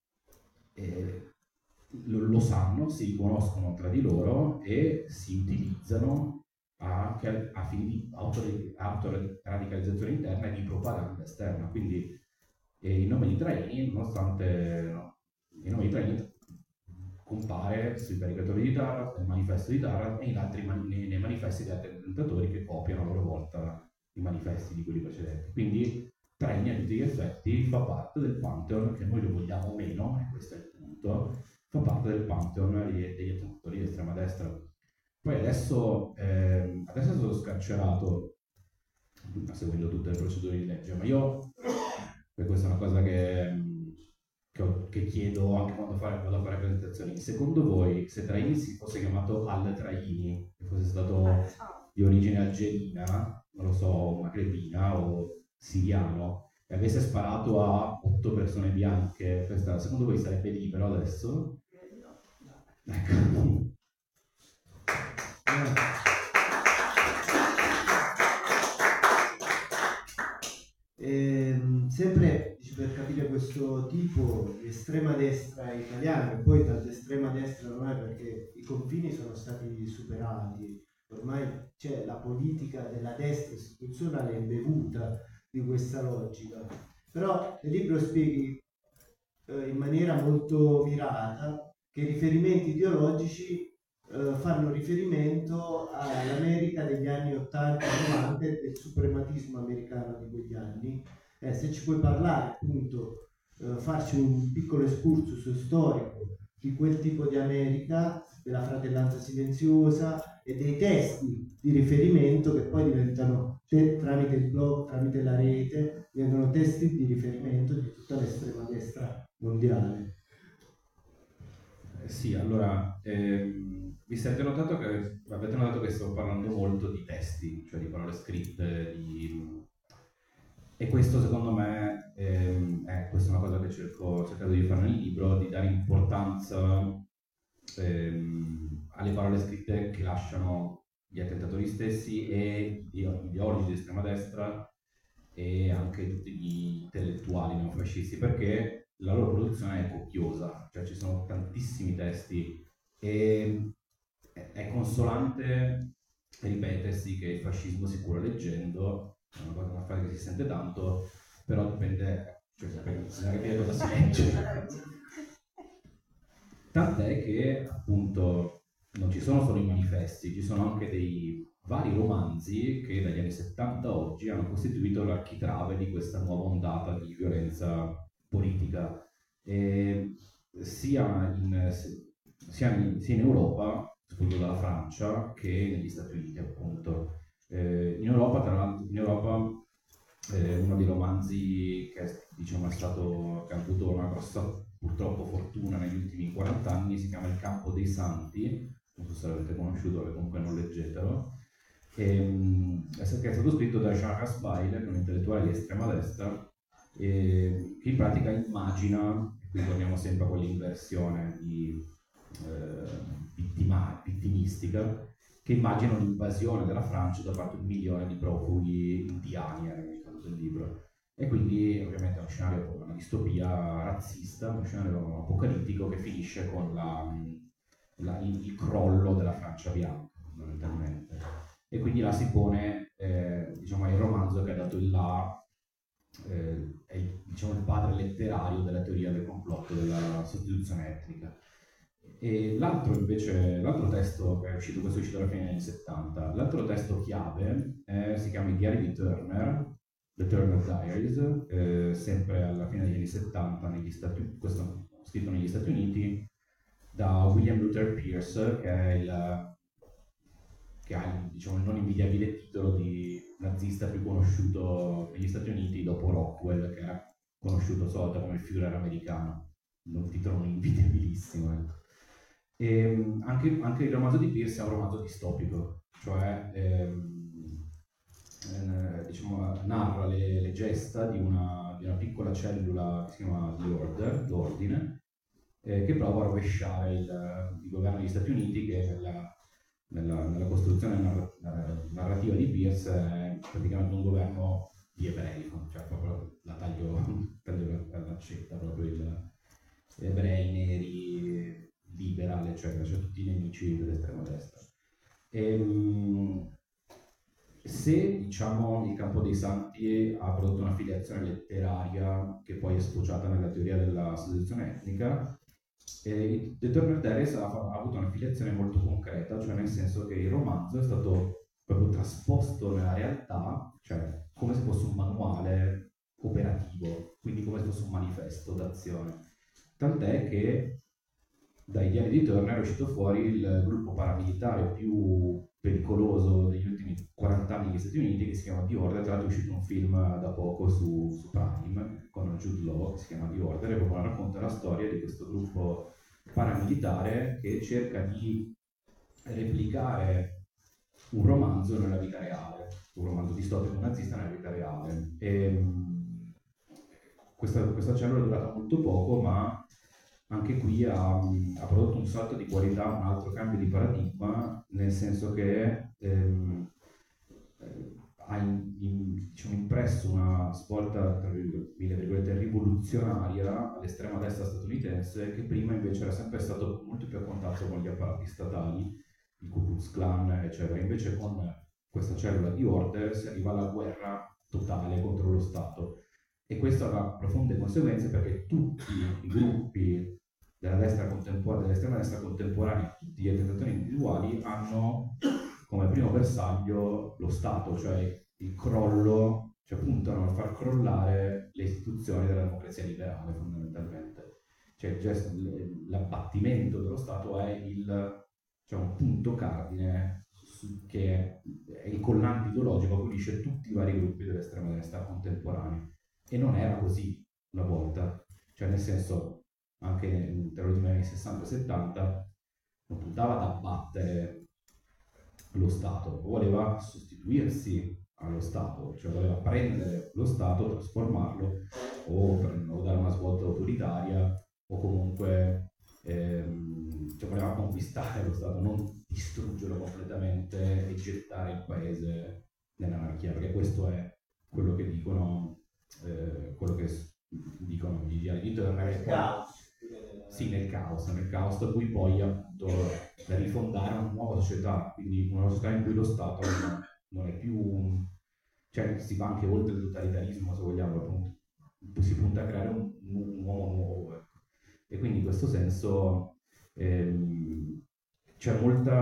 lo sanno, si riconoscono tra di loro e si utilizzano anche a fini di autoradicalizzazione interna e di propaganda esterna. Quindi il nome di Traini, nonostante il nome di Traini compare sui caricatori di Tarrant, nel manifesto di Tarrant e nei manifesti degli attentatori che copiano a loro volta i manifesti di quelli precedenti. Quindi Traini a tutti gli effetti fa parte del pantheon, che noi lo vogliamo o meno, e questo è il punto, fa parte del pantheon degli attentatori di estrema destra. Poi adesso è stato scarcerato seguendo tutte le procedure di legge, ma io, per questa è una cosa che chiedo anche quando vado a fare presentazioni. Secondo voi, se Traini si fosse chiamato Al Traini, che fosse stato di origine algerina, non lo so, magrebina o siriano, e avesse sparato a 8 persone bianche, secondo voi sarebbe libero adesso? No. Ecco. Sempre per capire questo tipo di estrema destra italiana, che poi dall'estrema destra non è, perché i confini sono stati superati, ormai c'è la politica della destra istituzionale imbevuta di questa logica. Però nel libro spieghi in maniera molto mirata che i riferimenti ideologici fanno riferimento all'America degli anni 80-90 e del suprematismo americano di quegli anni. Se ci puoi parlare, appunto, farci un piccolo excursus storico di quel tipo di America, della fratellanza silenziosa e dei testi di riferimento che poi diventano, tramite il blog, tramite la rete, diventano testi di riferimento di tutta l'estrema destra mondiale. Sì, allora, avete notato che sto parlando molto di testi, cioè di parole scritte, e questo secondo me questa è una cosa che ho cercato di fare nel libro, di dare importanza alle parole scritte che lasciano gli attentatori stessi e gli ideologi di estrema destra e anche tutti gli intellettuali neofascisti, perché la loro produzione è copiosa, cioè ci sono tantissimi testi e è consolante ripetersi che il fascismo si cura leggendo, è una frase che si sente tanto, però dipende, cioè bisogna capire cosa si legge. Tant'è che appunto non ci sono solo i manifesti, ci sono anche dei vari romanzi che dagli anni 70 a oggi hanno costituito l'architrave di questa nuova ondata di violenza politica. E sia in Europa, soprattutto dalla Francia, che negli Stati Uniti, appunto. In Europa, tra l'altro, uno dei romanzi che diciamo, che ha avuto una grossa, purtroppo, fortuna negli ultimi 40 anni si chiama Il campo dei santi, non so se l'avete conosciuto, o comunque non leggetelo, che è stato scritto da Jean Raspail, un intellettuale di estrema destra, che in pratica immagina, e qui torniamo sempre a quell'inversione vittimistica, che immagina un'invasione della Francia da parte di 1 milione di profughi indiani, nel caso del libro. E quindi ovviamente è uno scenario, una distopia razzista, uno scenario apocalittico che finisce con il crollo della Francia bianca, fondamentalmente. E quindi là si pone, diciamo, è il romanzo che ha dato il là, è diciamo, il padre letterario della teoria del complotto della sostituzione etnica. E l'altro testo che è uscito, questo è uscito alla fine degli anni 70, l'altro testo chiave si chiama I diari di Turner, The Turner Diaries, sempre alla fine degli anni 70, questo scritto negli Stati Uniti, da William Luther Pierce, che ha diciamo, il non invidiabile titolo di nazista più conosciuto negli Stati Uniti dopo Rockwell, che era conosciuto solo come il Führer americano, un titolo non invidiabilissimo. E anche il romanzo di Pierce è un romanzo distopico, cioè diciamo, narra le gesta di una piccola cellula che si chiama l'Ordine, che prova a rovesciare il governo degli Stati Uniti, che nella costruzione narrativa di Pierce è praticamente un governo di ebrei, cioè proprio la taglio per l'accetta, proprio gli ebrei, neri, liberal, eccetera, cioè tutti i nemici dell'estrema destra. Se diciamo il Campo dei Santi ha prodotto una filiazione letteraria che poi è sfociata nella teoria della selezione etnica, The Turner Diaries ha avuto una filiazione molto concreta, cioè nel senso che il romanzo è stato proprio trasposto nella realtà, cioè come se fosse un manuale operativo, quindi come se fosse un manifesto d'azione. Tant'è che dai diari di Turner è uscito fuori il gruppo paramilitare più pericoloso degli ultimi 40 anni negli Stati Uniti, che si chiama The Order. Tra l'altro è uscito un film da poco su Prime con Jude Law che si chiama The Order, e proprio racconta la storia di questo gruppo paramilitare che cerca di replicare un romanzo nella vita reale, un romanzo distopico nazista nella vita reale. Questa cellula è durata molto poco, ma anche qui ha prodotto un salto di qualità, un altro cambio di paradigma, nel senso che ha diciamo, impresso una svolta, tra virgolette, rivoluzionaria all'estrema destra statunitense, che prima invece era sempre stato molto più a contatto con gli apparati statali, il Ku Klux Klan, eccetera. Invece con questa cellula di Order si arriva alla guerra totale contro lo Stato. E questo avrà profonde conseguenze, perché tutti i gruppi dell'estrema destra contemporanea, tutti gli attentatori individuali hanno come primo bersaglio lo Stato, cioè il crollo, cioè puntano a far crollare le istituzioni della democrazia liberale, fondamentalmente. Cioè l'abbattimento dello Stato è un punto cardine che è il collante ideologico che unisce tutti i vari gruppi dell'estrema destra contemporanei. E non era così una volta, cioè nel senso, anche tra gli anni 60 e 70 non puntava ad abbattere lo Stato, voleva sostituirsi allo Stato, cioè voleva prendere lo Stato, trasformarlo o dare una svolta autoritaria, o comunque cioè voleva conquistare lo Stato, non distruggerlo completamente e gettare il paese nell'anarchia, perché questo è quello che dicono gli diari di Turner. Sì, nel caos, da cui poi appunto da rifondare una nuova società, quindi una società in cui lo Stato non è più, cioè si va anche oltre il totalitarismo, se vogliamo, appunto, si punta a creare un uomo nuovo, ecco. E quindi in questo senso c'è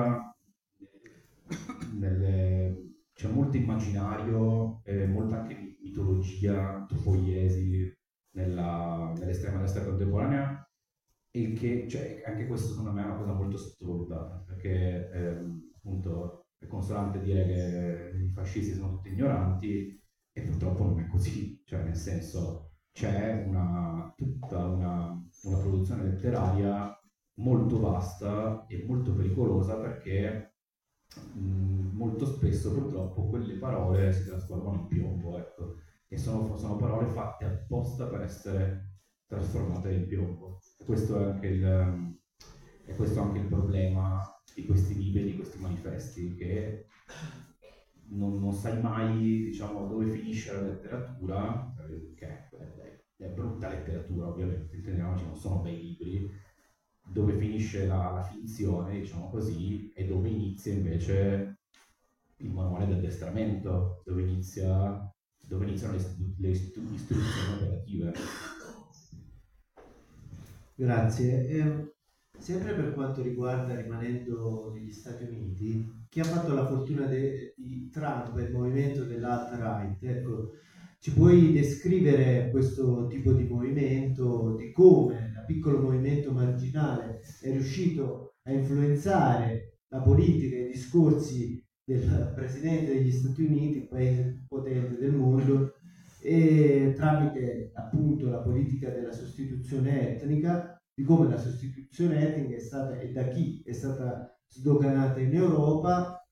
c'è molto immaginario, molta anche mitologia, topoiesi nell'estrema destra contemporanea, e che cioè, anche questo secondo me è una cosa molto sottovalutata, perché appunto è consolante dire che i fascisti sono tutti ignoranti, e purtroppo non è così, cioè nel senso c'è tutta una produzione letteraria molto vasta e molto pericolosa, perché molto spesso purtroppo quelle parole si trasformano in piombo, ecco, e sono parole fatte apposta per essere trasformate in piombo. E questo è anche il problema di questi libri, di questi manifesti, che non sai mai, diciamo, dove finisce la letteratura, che è brutta letteratura, ovviamente, intendiamoci, non sono bei libri, dove finisce la finzione, diciamo così, e dove inizia invece il manuale di addestramento, dove iniziano le istruzioni operative. Grazie. Sempre per quanto riguarda, rimanendo negli Stati Uniti, chi ha fatto la fortuna di Trump e il movimento dell'alt-right, ecco, ci puoi descrivere questo tipo di movimento, di come un piccolo movimento marginale è riuscito a influenzare la politica e i discorsi del presidente degli Stati Uniti, il paese più potente del mondo, e tramite appunto la politica della sostituzione etnica, di come la sostituzione etnica è stata e da chi è stata sdoganata in Europa,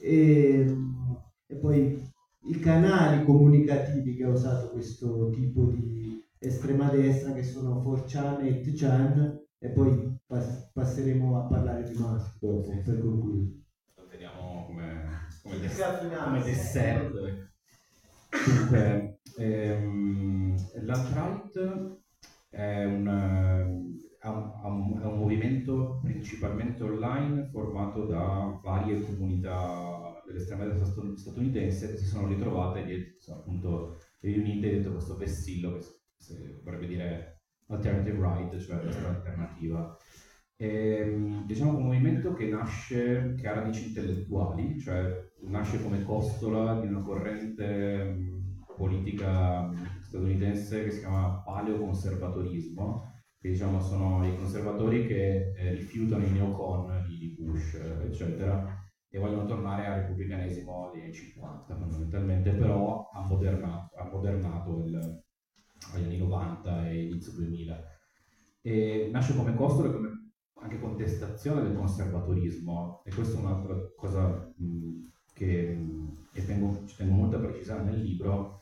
e poi i canali comunicativi che ha usato questo tipo di estrema destra, che sono 4chan e 8chan, e poi passeremo a parlare di Musk dopo, sì, per concludere. Lo teniamo come dessert. Dunque, l'alt-right è è un movimento principalmente online, formato da varie comunità dell'estrema destra statunitense, che si sono ritrovate dietro, appunto, riunite dentro questo vessillo che vorrebbe dire alternative right, cioè destra alternativa. Diciamo un movimento che ha radici intellettuali, cioè nasce come costola di una corrente politica statunitense che si chiama paleoconservatorismo, che diciamo sono i conservatori che rifiutano i neocon di Bush, eccetera, e vogliono tornare al repubblicanesimo degli anni 50 fondamentalmente, però ha modernato agli anni 90 e inizio 2000. E nasce come costola e come anche contestazione del conservatorismo, e questa è un'altra cosa ci tengo molto a precisare nel libro.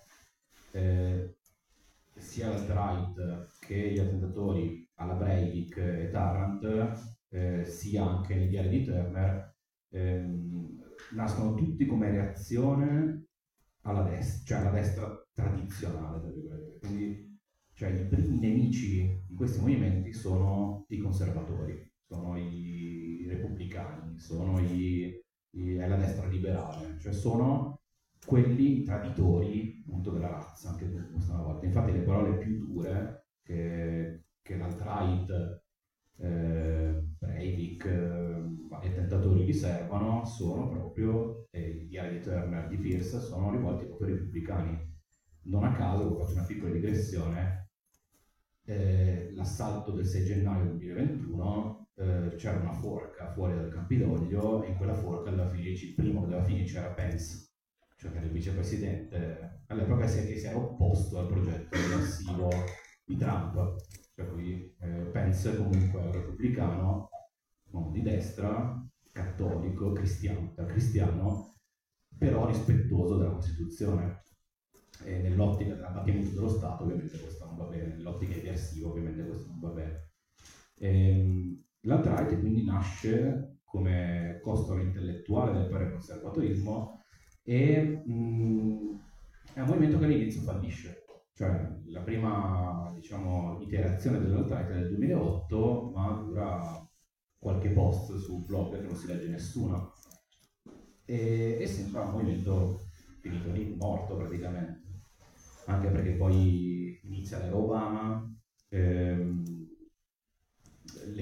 Sia l'alt-right che gli attentatori alla Breivik e Tarrant, sia anche nei diari di Turner, nascono tutti come reazione alla destra, cioè alla destra tradizionale, tra virgolette. Quindi, cioè, i primi nemici di questi movimenti sono i conservatori, sono i repubblicani, è la destra liberale, cioè sono quelli traditori appunto della razza, anche questa volta. Infatti le parole più dure che l'alt-right, Breivik, vari attentatori riservano sono proprio, i diari di Turner, di Pierce, sono rivolti proprio ai repubblicani. Non a caso, faccio una piccola digressione, l'assalto del 6 gennaio 2021, c'era una forca fuori dal Campidoglio, e in quella forca il primo che doveva finire c'era Pence, cioè che era il vicepresidente, all'epoca che si era opposto al progetto diversivo di Trump. Cioè qui Pence comunque è un repubblicano, di destra, cattolico, cristiano, però rispettoso della Costituzione. E nell'ottica dell'abbattimento dello Stato ovviamente questo non va bene, nell'ottica eversiva ovviamente questo non va bene. L'alt-right quindi nasce come costola intellettuale del paleoconservatorismo, e è un movimento che all'inizio fallisce. Cioè la prima, diciamo, iterazione dell'alt-right è del 2008, ma dura qualche post sul blog che non si legge nessuno, e sembra un movimento finito lì, morto praticamente, anche perché poi inizia l'era Obama, le cose cambiano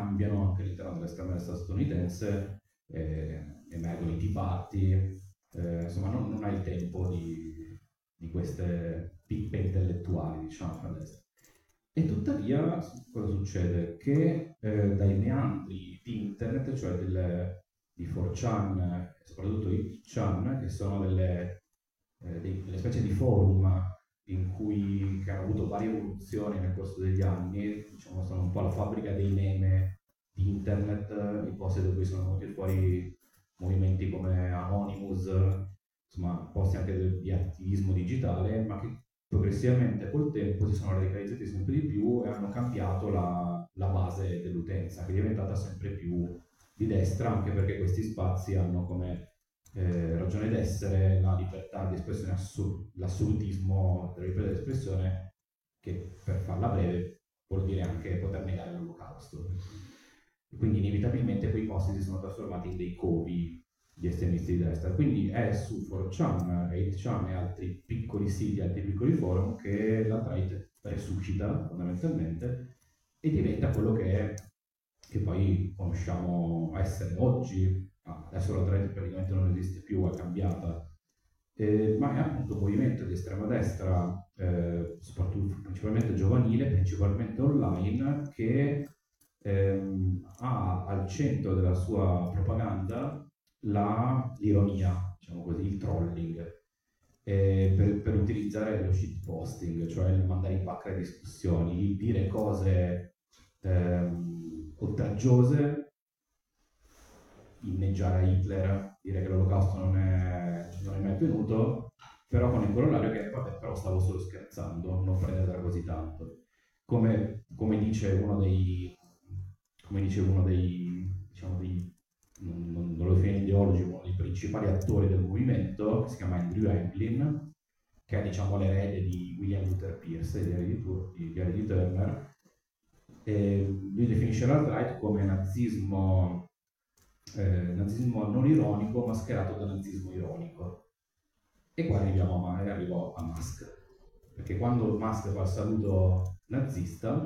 cambiano anche all'interno dell'estrema destra statunitense, emergono i Tea Party, insomma non hai il tempo di queste pippe intellettuali, diciamo, a destra. E tuttavia cosa succede? Che dai meandri di internet, cioè di 4chan e soprattutto i chan, che sono delle specie di forum che hanno avuto varie evoluzioni nel corso degli anni, diciamo sono un po' la fabbrica dei meme di internet, i posti da cui sono venuti fuori movimenti come Anonymous, insomma posti anche di attivismo digitale, ma che progressivamente col tempo si sono radicalizzati sempre di più e hanno cambiato la base dell'utenza, che è diventata sempre più di destra, anche perché questi spazi hanno come ragione d'essere la libertà di espressione, l'assolutismo della libertà di espressione, che per farla breve vuol dire anche poter negare l'olocausto. E quindi inevitabilmente quei posti si sono trasformati in dei covi di estremisti di destra. Quindi è su 4chan, 8chan e altri piccoli siti, altri piccoli forum che l'alt-right resuscita fondamentalmente e diventa quello che poi conosciamo essere oggi. Adesso l'alt-right praticamente non esiste più, è cambiata, ma è appunto un movimento di estrema destra, soprattutto principalmente giovanile, principalmente online, che ha al centro della sua propaganda l'ironia, diciamo così, il trolling, per utilizzare lo shitposting, cioè il mandare in pacca le discussioni, il dire cose oltraggiose, inneggiare a Hitler, dire che l'olocausto non è mai avvenuto, però con il corollario che vabbè, però stavo solo scherzando, non prendetela così tanto. Come dice uno dei diciamo non lo define ideologi, uno dei principali attori del movimento, che si chiama Andrew Anglin, che è diciamo l'erede di William Luther Pierce, di Harry Turner. Lui definisce l'alt-right come nazismo non ironico mascherato da nazismo ironico. E qua arrivo a Musk, perché quando Musk fa il saluto nazista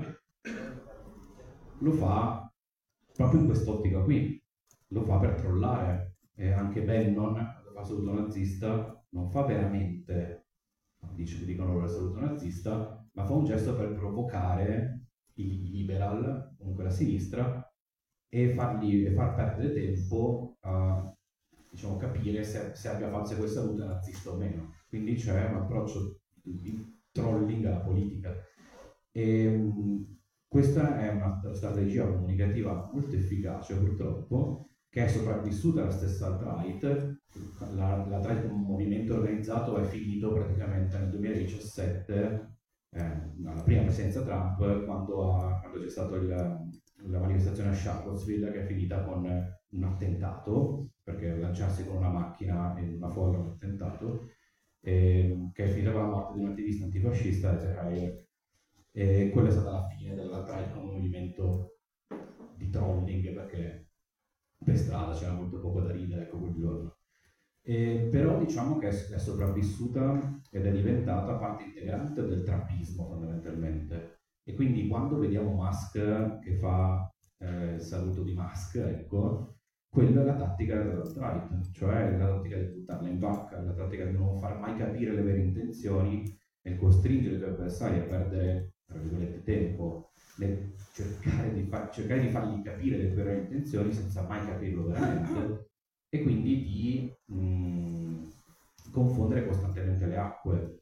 lo fa proprio in quest'ottica qui, lo fa per trollare, e anche Bannon, quando fa il saluto nazista, non fa veramente, dicono loro il saluto nazista, ma fa un gesto per provocare i liberal, comunque la sinistra, e far perdere tempo a diciamo, capire se abbia fatto quel saluto nazista o meno. Quindi c'è un approccio di trolling alla politica. E questa è una strategia comunicativa molto efficace, purtroppo, che è sopravvissuta alla stessa alt-right. L'alt-right come movimento organizzato è finito praticamente nel 2017, alla prima presidenza Trump, quando c'è stata la manifestazione a Charlottesville, che è finita con un attentato, perché lanciarsi con una macchina in una folla è un attentato, che è finita con la morte di un attivista antifascista, e quella è stata la fine dell'alt-right come movimento di trolling, perché per strada c'era molto poco da ridere quel giorno. Però diciamo che è sopravvissuta ed è diventata parte integrante del trumpismo fondamentalmente. E quindi quando vediamo Musk che fa il saluto di Musk, ecco, quella è la tattica dell'alt-right, cioè la tattica di buttarla in vacca, la tattica di non far mai capire le vere intenzioni, nel costringere i tuoi avversari a perdere, tra virgolette, tempo, nel cercare di fargli capire le vere intenzioni senza mai capirlo veramente, e quindi di confondere costantemente le acque.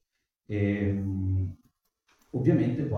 Ovviamente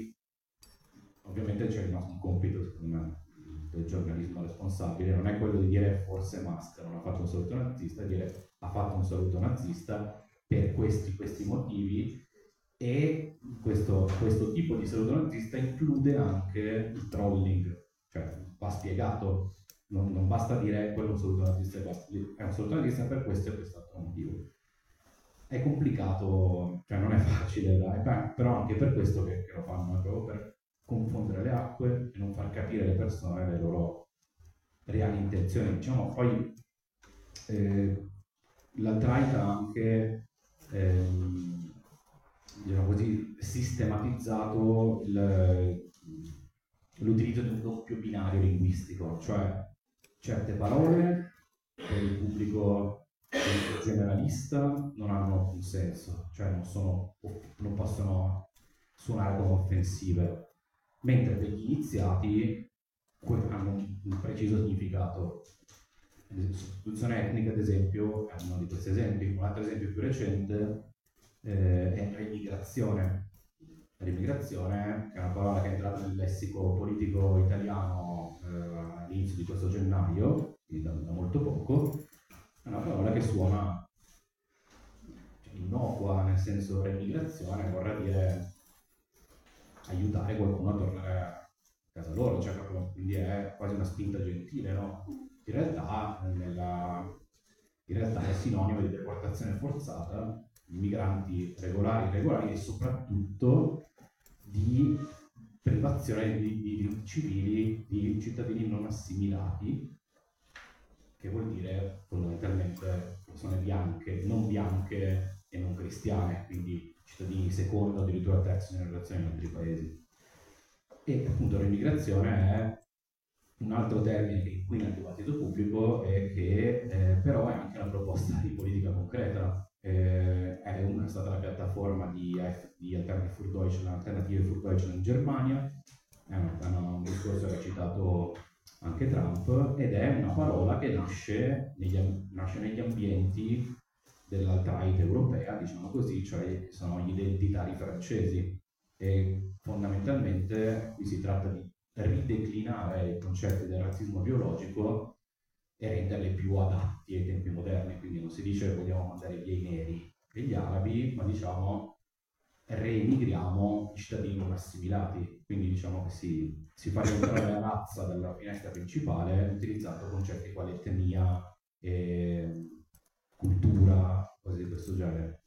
c'è rimasto un compito, secondo me, del giornalismo responsabile, non è quello di dire forse Musk non ha fatto un saluto nazista, dire ha fatto un saluto nazista per questi motivi, e questo tipo di saluto nazista include anche il trolling, cioè va spiegato, non basta dire quello è un saluto nazista e basta, è un saluto nazista per questo e quest'altro motivo. È complicato, cioè non è facile, però anche per questo che lo fanno, è proprio per confondere le acque e non far capire alle persone le loro reali intenzioni. Diciamo, poi l'alt-right ha anche diciamo così, sistematizzato l'utilizzo di un doppio binario linguistico, cioè certe parole per il pubblico generalista non hanno un senso, cioè non possono suonare come offensive, mentre per gli iniziati hanno un preciso significato. La sostituzione etnica, ad esempio, è uno di questi esempi. Un altro esempio più recente è l'immigrazione. L'immigrazione è una parola che è entrata nel lessico politico italiano all'inizio di questo gennaio, quindi da molto poco. È una parola che suona innocua, nel senso l'immigrazione vorrà dire aiutare qualcuno a tornare a casa loro, cioè proprio, quindi è quasi una spinta gentile, no? In realtà è sinonimo di deportazione forzata, migranti regolari, irregolari e soprattutto di privazione di diritti civili di cittadini non assimilati, che vuol dire fondamentalmente persone bianche, non bianche e non cristiane, quindi cittadini di seconda o addirittura terza generazione in altri paesi. E appunto l'immigrazione è un altro termine che inquina il dibattito pubblico e che però è anche una proposta di politica concreta. È stata la piattaforma di Alternative für Deutschland in Germania, è un discorso che ha citato anche Trump, ed è una parola che nasce negli ambienti dell'alt-right europea, diciamo così, cioè sono gli identitari francesi, e fondamentalmente qui si tratta di rideclinare i concetti del razzismo biologico e renderli più adatti ai tempi moderni, quindi non si dice vogliamo mandare via i neri e gli arabi, ma diciamo reemigriamo i cittadini non assimilati, quindi diciamo che si fa rientrare la razza dalla finestra principale utilizzando concetti quali etnia e cultura, cose di questo genere.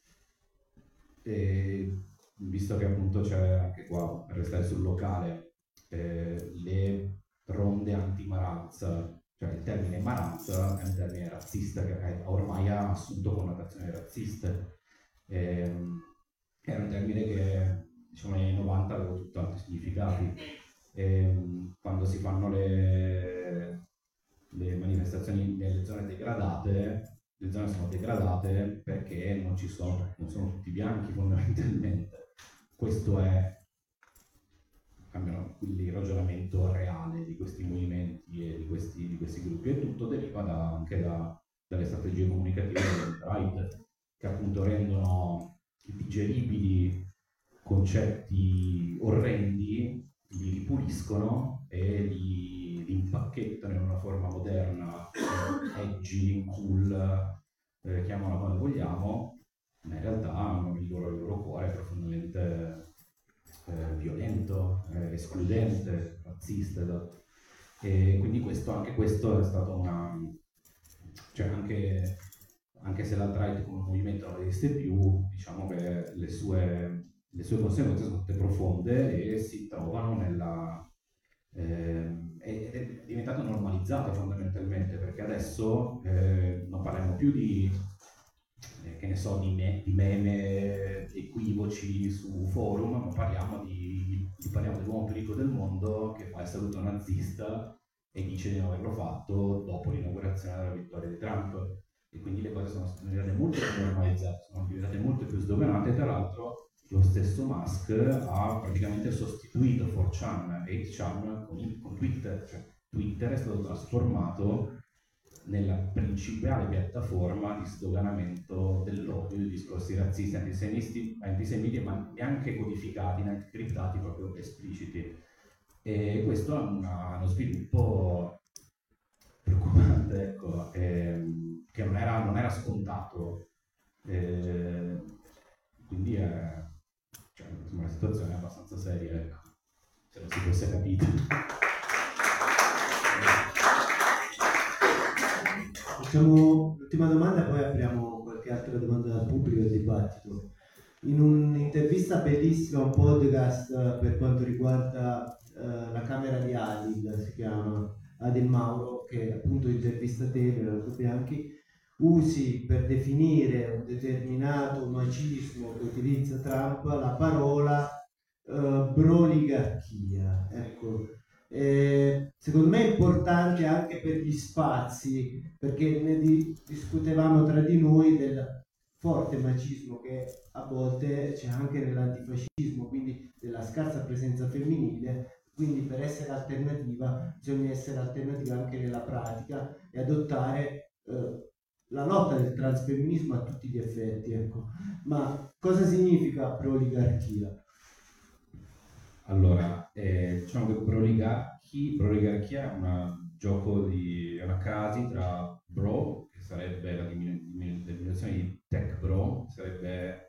E visto che appunto c'è anche qua, per restare sul locale, le ronde anti-maranza, cioè il termine maranza è un termine razzista che ormai ha assunto connotazioni razziste. Era un termine che diciamo negli anni 90 aveva tutt'altri significati. Quando si fanno le manifestazioni nelle zone degradate, le zone sono degradate perché non sono tutti bianchi fondamentalmente. Questo è almeno il ragionamento reale di questi movimenti e di questi gruppi, e tutto deriva anche dalle strategie comunicative dell'alt-right, che appunto rendono digeribili concetti orrendi, li ripuliscono e li impacchettano in una forma moderna, edgy, cool, chiamala come vogliamo, ma in realtà hanno il loro cuore profondamente violento, escludente, razzista. E quindi anche questo è stato cioè anche se l'alt-right come movimento non esiste più, diciamo che le sue conseguenze sono state profonde e si trovano è diventato normalizzato fondamentalmente, perché adesso non parliamo più di che ne so, di meme equivoci su forum, ma parliamo dell'uomo più ricco del mondo che fa il saluto nazista e dice di non averlo fatto dopo l'inaugurazione della vittoria di Trump. E quindi le cose sono diventate molto più normalizzate, sono diventate molto più sdoganate. Tra l'altro lo stesso Musk ha praticamente sostituito 4chan e 8chan con Twitter, cioè Twitter è stato trasformato nella principale piattaforma di sdoganamento dell'odio, di discorsi razzisti, antisemiti, ma neanche codificati, neanche criptati, proprio espliciti. E questo è uno sviluppo preoccupante, ecco, che non era scontato. Quindi cioè, una situazione abbastanza seria, ecco, se non si fosse capito. Facciamo l'ultima domanda e poi apriamo qualche altra domanda dal pubblico e dibattito. In un'intervista bellissima, un podcast per quanto riguarda la Camera di Adil, si chiama Adil Mauro, che appunto intervista te, Leonardo Bianchi, usi per definire un determinato macismo che utilizza Trump la parola broligarchia. Ecco, Secondo me è importante anche per gli spazi, perché ne discutevamo tra di noi del forte macismo che a volte c'è anche nell'antifascismo, quindi della scarsa presenza femminile, quindi per essere alternativa bisogna essere alternativa anche nella pratica e adottare la lotta del transfemminismo a tutti gli effetti, ecco. Ma cosa significa pro-oligarchia? Allora, diciamo che proligarchia è un gioco è una crasi tra bro, che sarebbe la diminuzione di tech bro, sarebbe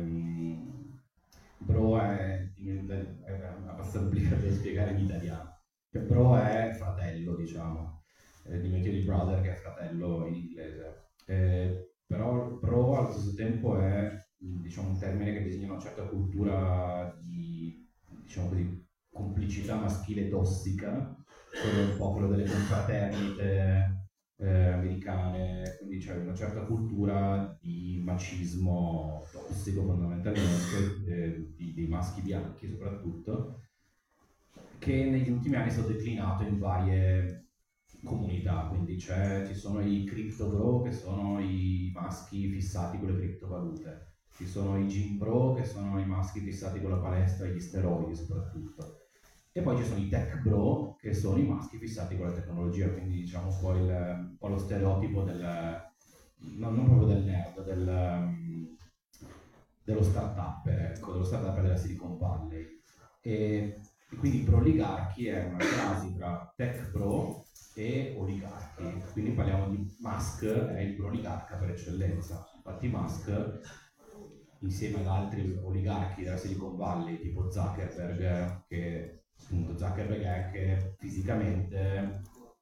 bro è abbastanza complicato da spiegare in italiano. Cioè, bro è fratello, diciamo, diminutivo di brother che è fratello in inglese. Però bro allo stesso tempo è, diciamo, un termine che designa una certa cultura di, diciamo così, complicità maschile tossica, come un po' quello delle confraternite americane, quindi c'è una certa cultura di macismo tossico fondamentalmente, dei maschi bianchi soprattutto, che negli ultimi anni è stato declinato in varie comunità, quindi ci sono i crypto bro che sono i maschi fissati con le criptovalute, ci sono i gym bro che sono i maschi fissati con la palestra e gli steroidi soprattutto, e poi ci sono i tech bro che sono i maschi fissati con la tecnologia, quindi diciamo un po' lo stereotipo non proprio del nerd, dello start-upper, ecco, dello start-upper della Silicon Valley. E quindi proligarchi è una crasi tra tech pro e oligarchi, quindi parliamo di Musk, è il proligarca per eccellenza. Infatti Musk, insieme ad altri oligarchi della Silicon Valley tipo Zuckerberg, che appunto Zuckerberg è anche fisicamente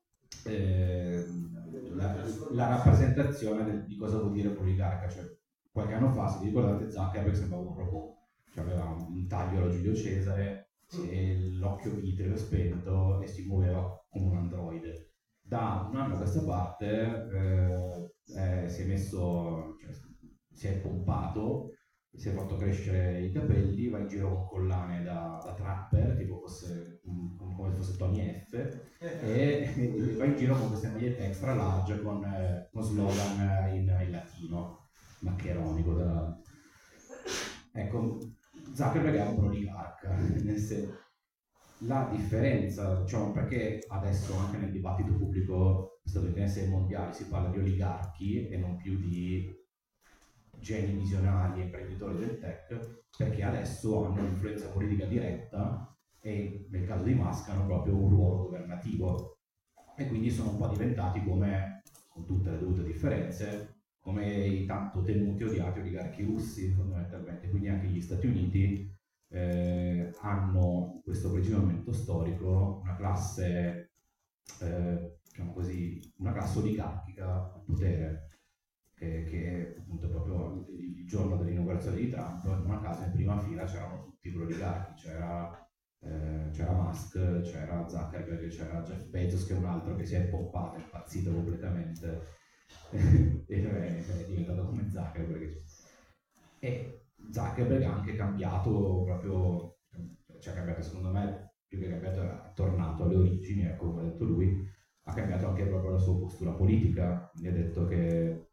la rappresentazione di cosa vuol dire proligarca, cioè qualche anno fa, se vi ricordate, Zuckerberg sembrava un robot, cioè aveva un taglio alla Giulio Cesare e l'occhio vitreo spento e si muoveva come un androide. Da un anno a questa parte si è messo, cioè, si è pompato, si è fatto crescere i capelli, va in giro con collane da trapper, tipo come fosse Tony F, e va in giro con queste magliette extra large con slogan in latino, maccheronico tra l'altro. Ecco, Zuckerberg è un proligarca, la differenza, diciamo, perché adesso anche nel dibattito pubblico statunitense e mondiale si parla di oligarchi e non più di geni visionari e imprenditori del tech, perché adesso hanno un'influenza politica diretta e nel caso di Musk hanno proprio un ruolo governativo e quindi sono un po' diventati, come, con tutte le dovute differenze, come i tanto temuti e odiati oligarchi russi fondamentalmente. Quindi anche gli Stati Uniti hanno in questo preciso momento storico una classe, diciamo così, una classe oligarchica al potere, che appunto proprio il giorno dell'inaugurazione di Trump, in una casa in prima fila c'erano tutti gli oligarchi, c'era Musk, c'era Zuckerberg, c'era Jeff Bezos, che è un altro che si è poppato, è impazzito completamente e è diventato come Zuckerberg. E Zuckerberg ha anche cambiato proprio, cioè ha cambiato, secondo me, più che cambiato, è tornato alle origini, ecco, come ha detto lui, ha cambiato anche proprio la sua postura politica, quindi ha detto che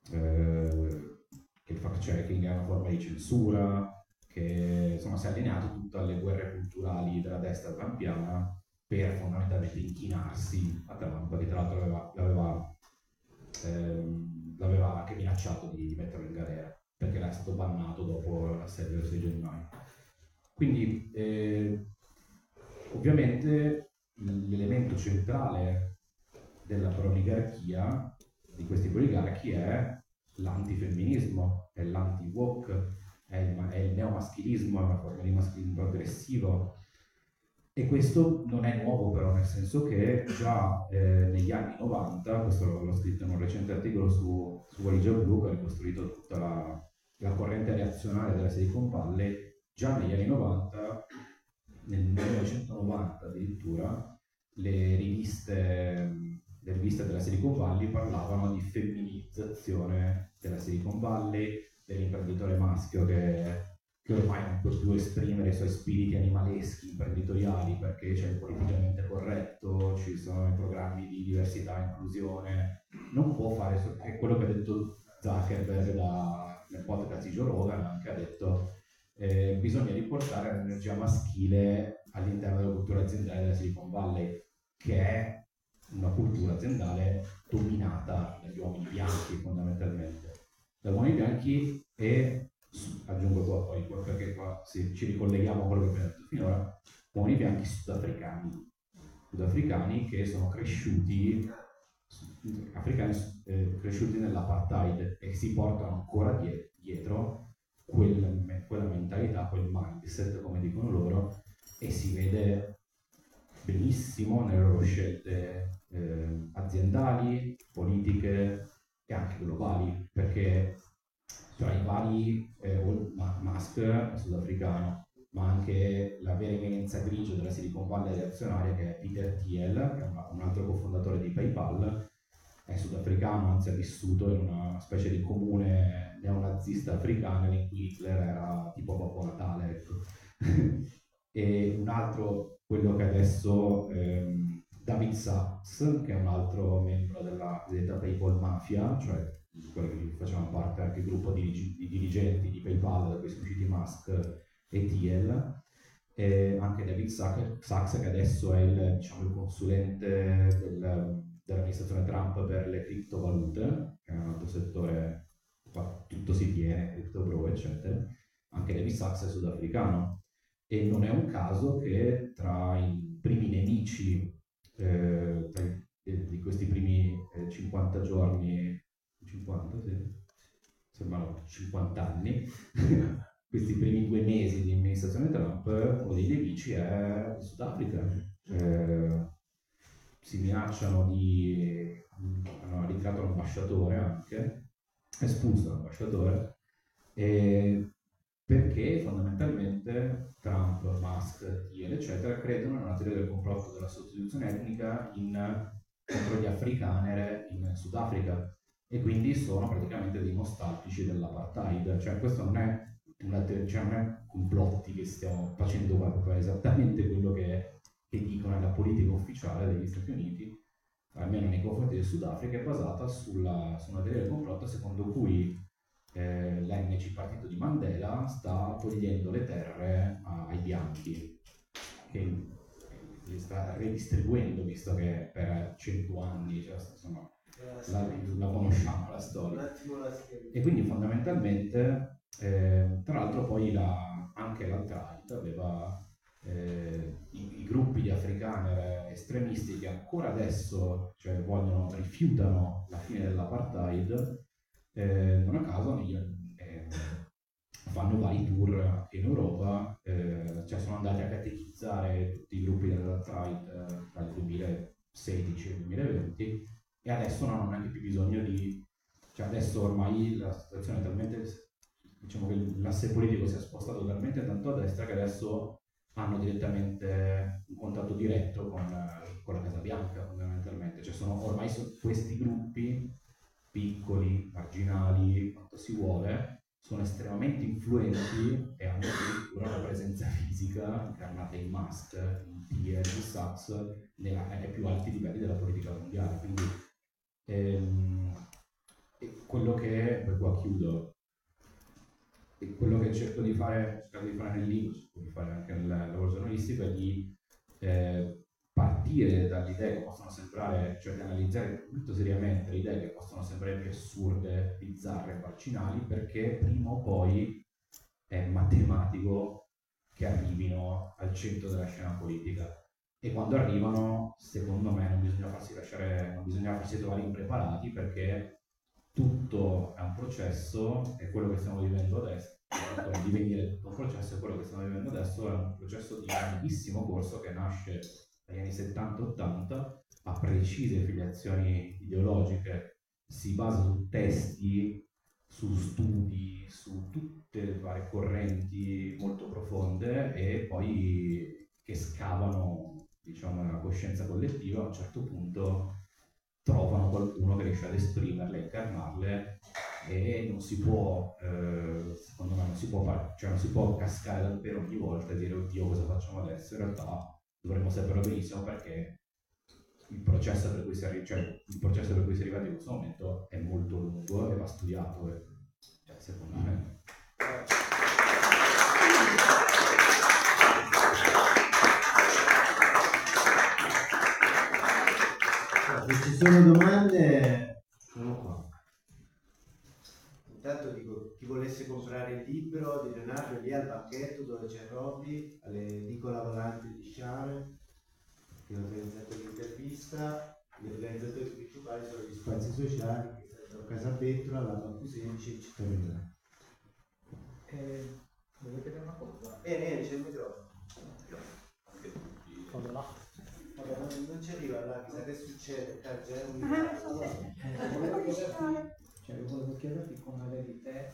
il fact-checking è una forma di censura, che insomma si è allineato tutto alle guerre culturali della destra trumpiana per fondamentalmente inchinarsi a Trump, che tra l'altro l'aveva anche minacciato di metterlo in galera, perché era stato bannato dopo l'assedio del 6 gennaio. Quindi ovviamente l'elemento centrale della proligarchia, di questi proligarchi, è l'antifemminismo, è l'anti-woke, è il neomaschilismo, è una forma di maschilismo aggressivo. E questo non è nuovo però, nel senso che già negli anni 90, questo l'ho scritto in un recente articolo su Valigia Blu, che ha ricostruito tutta la corrente reazionaria della Silicon Valley, già negli anni 90, nel 1990 addirittura, le riviste della Silicon Valley parlavano di femminilizzazione della Silicon Valley, dell'imprenditore maschio che che ormai non può più esprimere i suoi spiriti animaleschi, imprenditoriali, perché c'è il politicamente corretto, ci sono i programmi di diversità e inclusione, non può fare, è quello che ha detto Zuckerberg nel podcast di Joe Rogan, anche ha detto bisogna riportare l'energia maschile all'interno della cultura aziendale della Silicon Valley, che è una cultura aziendale dominata dagli uomini bianchi fondamentalmente, da uomini bianchi e aggiungo qua poi perché qua ci ricolleghiamo a quello che abbiamo detto finora, uomini bianchi sudafricani che sono cresciuti cresciuti nell'apartheid e si portano ancora dietro quella mentalità, quel mindset come dicono loro, e si vede benissimo nelle loro scelte aziendali, politiche e anche globali, perché tra i vari Musk è sudafricano, ma anche la vera eminenza grigia della Silicon Valley reazionaria, che è Peter Thiel, che è un altro cofondatore di PayPal, è sudafricano, anzi ha vissuto in una specie di comune neonazista africana in cui Hitler era tipo Babbo Natale, ecco. E un altro, quello che adesso David Sachs, che è un altro membro della cosiddetta PayPal Mafia, cioè quello che facevano parte anche il gruppo di dirigenti di PayPal, da cui sono usciti Musk e Thiel, e anche David Sachs, che adesso è il consulente dell'amministrazione Trump per le criptovalute, che è un altro settore, qua tutto si tiene, CryptoBro, eccetera. Anche David Sachs è sudafricano, e non è un caso che tra i primi nemici di questi primi 50 giorni, 50, sì, sembrano 50 anni, questi primi 2 mesi di amministrazione Trump, uno dei nemici è il Sudafrica. Si minacciano hanno ritirato l'ambasciatore anche, espulso l'ambasciatore, perché fondamentalmente Trump, Musk, Thiel, eccetera, credono nella teoria del complotto della sostituzione etnica contro gli afrikaners in Sudafrica, e quindi sono praticamente dei nostalgici dell'apartheid. Cioè questo non è non è complotti che stiamo facendo qua, è esattamente quello che dicono la politica ufficiale degli Stati Uniti, almeno nei confronti del Sudafrica, è basata su una teoria del complotto secondo cui l'ANC, partito di Mandela, sta togliendo le terre ai bianchi, che li sta redistribuendo, visto che per 100 anni, cioè, insomma, la conosciamo la storia. E quindi fondamentalmente, tra l'altro poi anche l'alt-right aveva i gruppi di afrikaner estremisti che ancora adesso, cioè, rifiutano la fine dell'apartheid. Non a caso fanno vari tour anche in Europa, cioè sono andati a catechizzare tutti i gruppi dell'alt-right tra il 2016 e il 2020, e adesso non hanno neanche più bisogno cioè adesso ormai la situazione è talmente, diciamo che l'asse politico si è spostato talmente tanto a destra che adesso hanno direttamente un contatto diretto con la Casa Bianca, fondamentalmente. Cioè ormai questi gruppi piccoli, marginali, quanto si vuole, sono estremamente influenti e hanno addirittura una presenza fisica incarnata in Musk, in Thiel, in Sachs, ai più alti livelli della politica mondiale. Quindi quello che, per qua chiudo, e quello che cerco di fare nel libro, cerco di fare anche nel lavoro giornalistico, è di partire dalle idee che possono sembrare, cioè di analizzare molto seriamente le idee che possono sembrare più assurde, bizzarre, marginali, perché prima o poi è matematico che arrivino al centro della scena politica. E quando arrivano, secondo me, non bisogna farsi trovare impreparati, perché tutto è un processo, e quello che stiamo vivendo adesso, il divenire tutto un processo, e quello che stiamo vivendo adesso è un processo di grandissimo corso che nasce dagli anni 70-80, ha precise filiazioni ideologiche, si basa su testi, su studi, su tutte le varie correnti molto profonde, e poi che scavano, diciamo, nella coscienza collettiva. A un certo punto trovano qualcuno che riesce ad esprimerle, incarnarle e non si può, secondo me, non si può cascare dal pero ogni volta e dire oddio cosa facciamo adesso. In realtà dovremmo saperlo benissimo, perché il processo per cui si è arrivati in questo momento è molto lungo e va studiato, secondo me. Se ci sono domande, sono qua. Intanto dico, chi volesse comprare il libro di Leonardo è lì al banchetto dove c'è Robby, all'edicola volante di Sciare, che ha organizzato l'intervista. Gli organizzatori principali sono gli spazi sociali, che sarebbero Casa Petro, la Banco 16 e Città Milano. Volevo chiedere una cosa? C'è il microfono. Vado là. Non ci arriva là, chissà che succede. Volevo chiederti come vedi te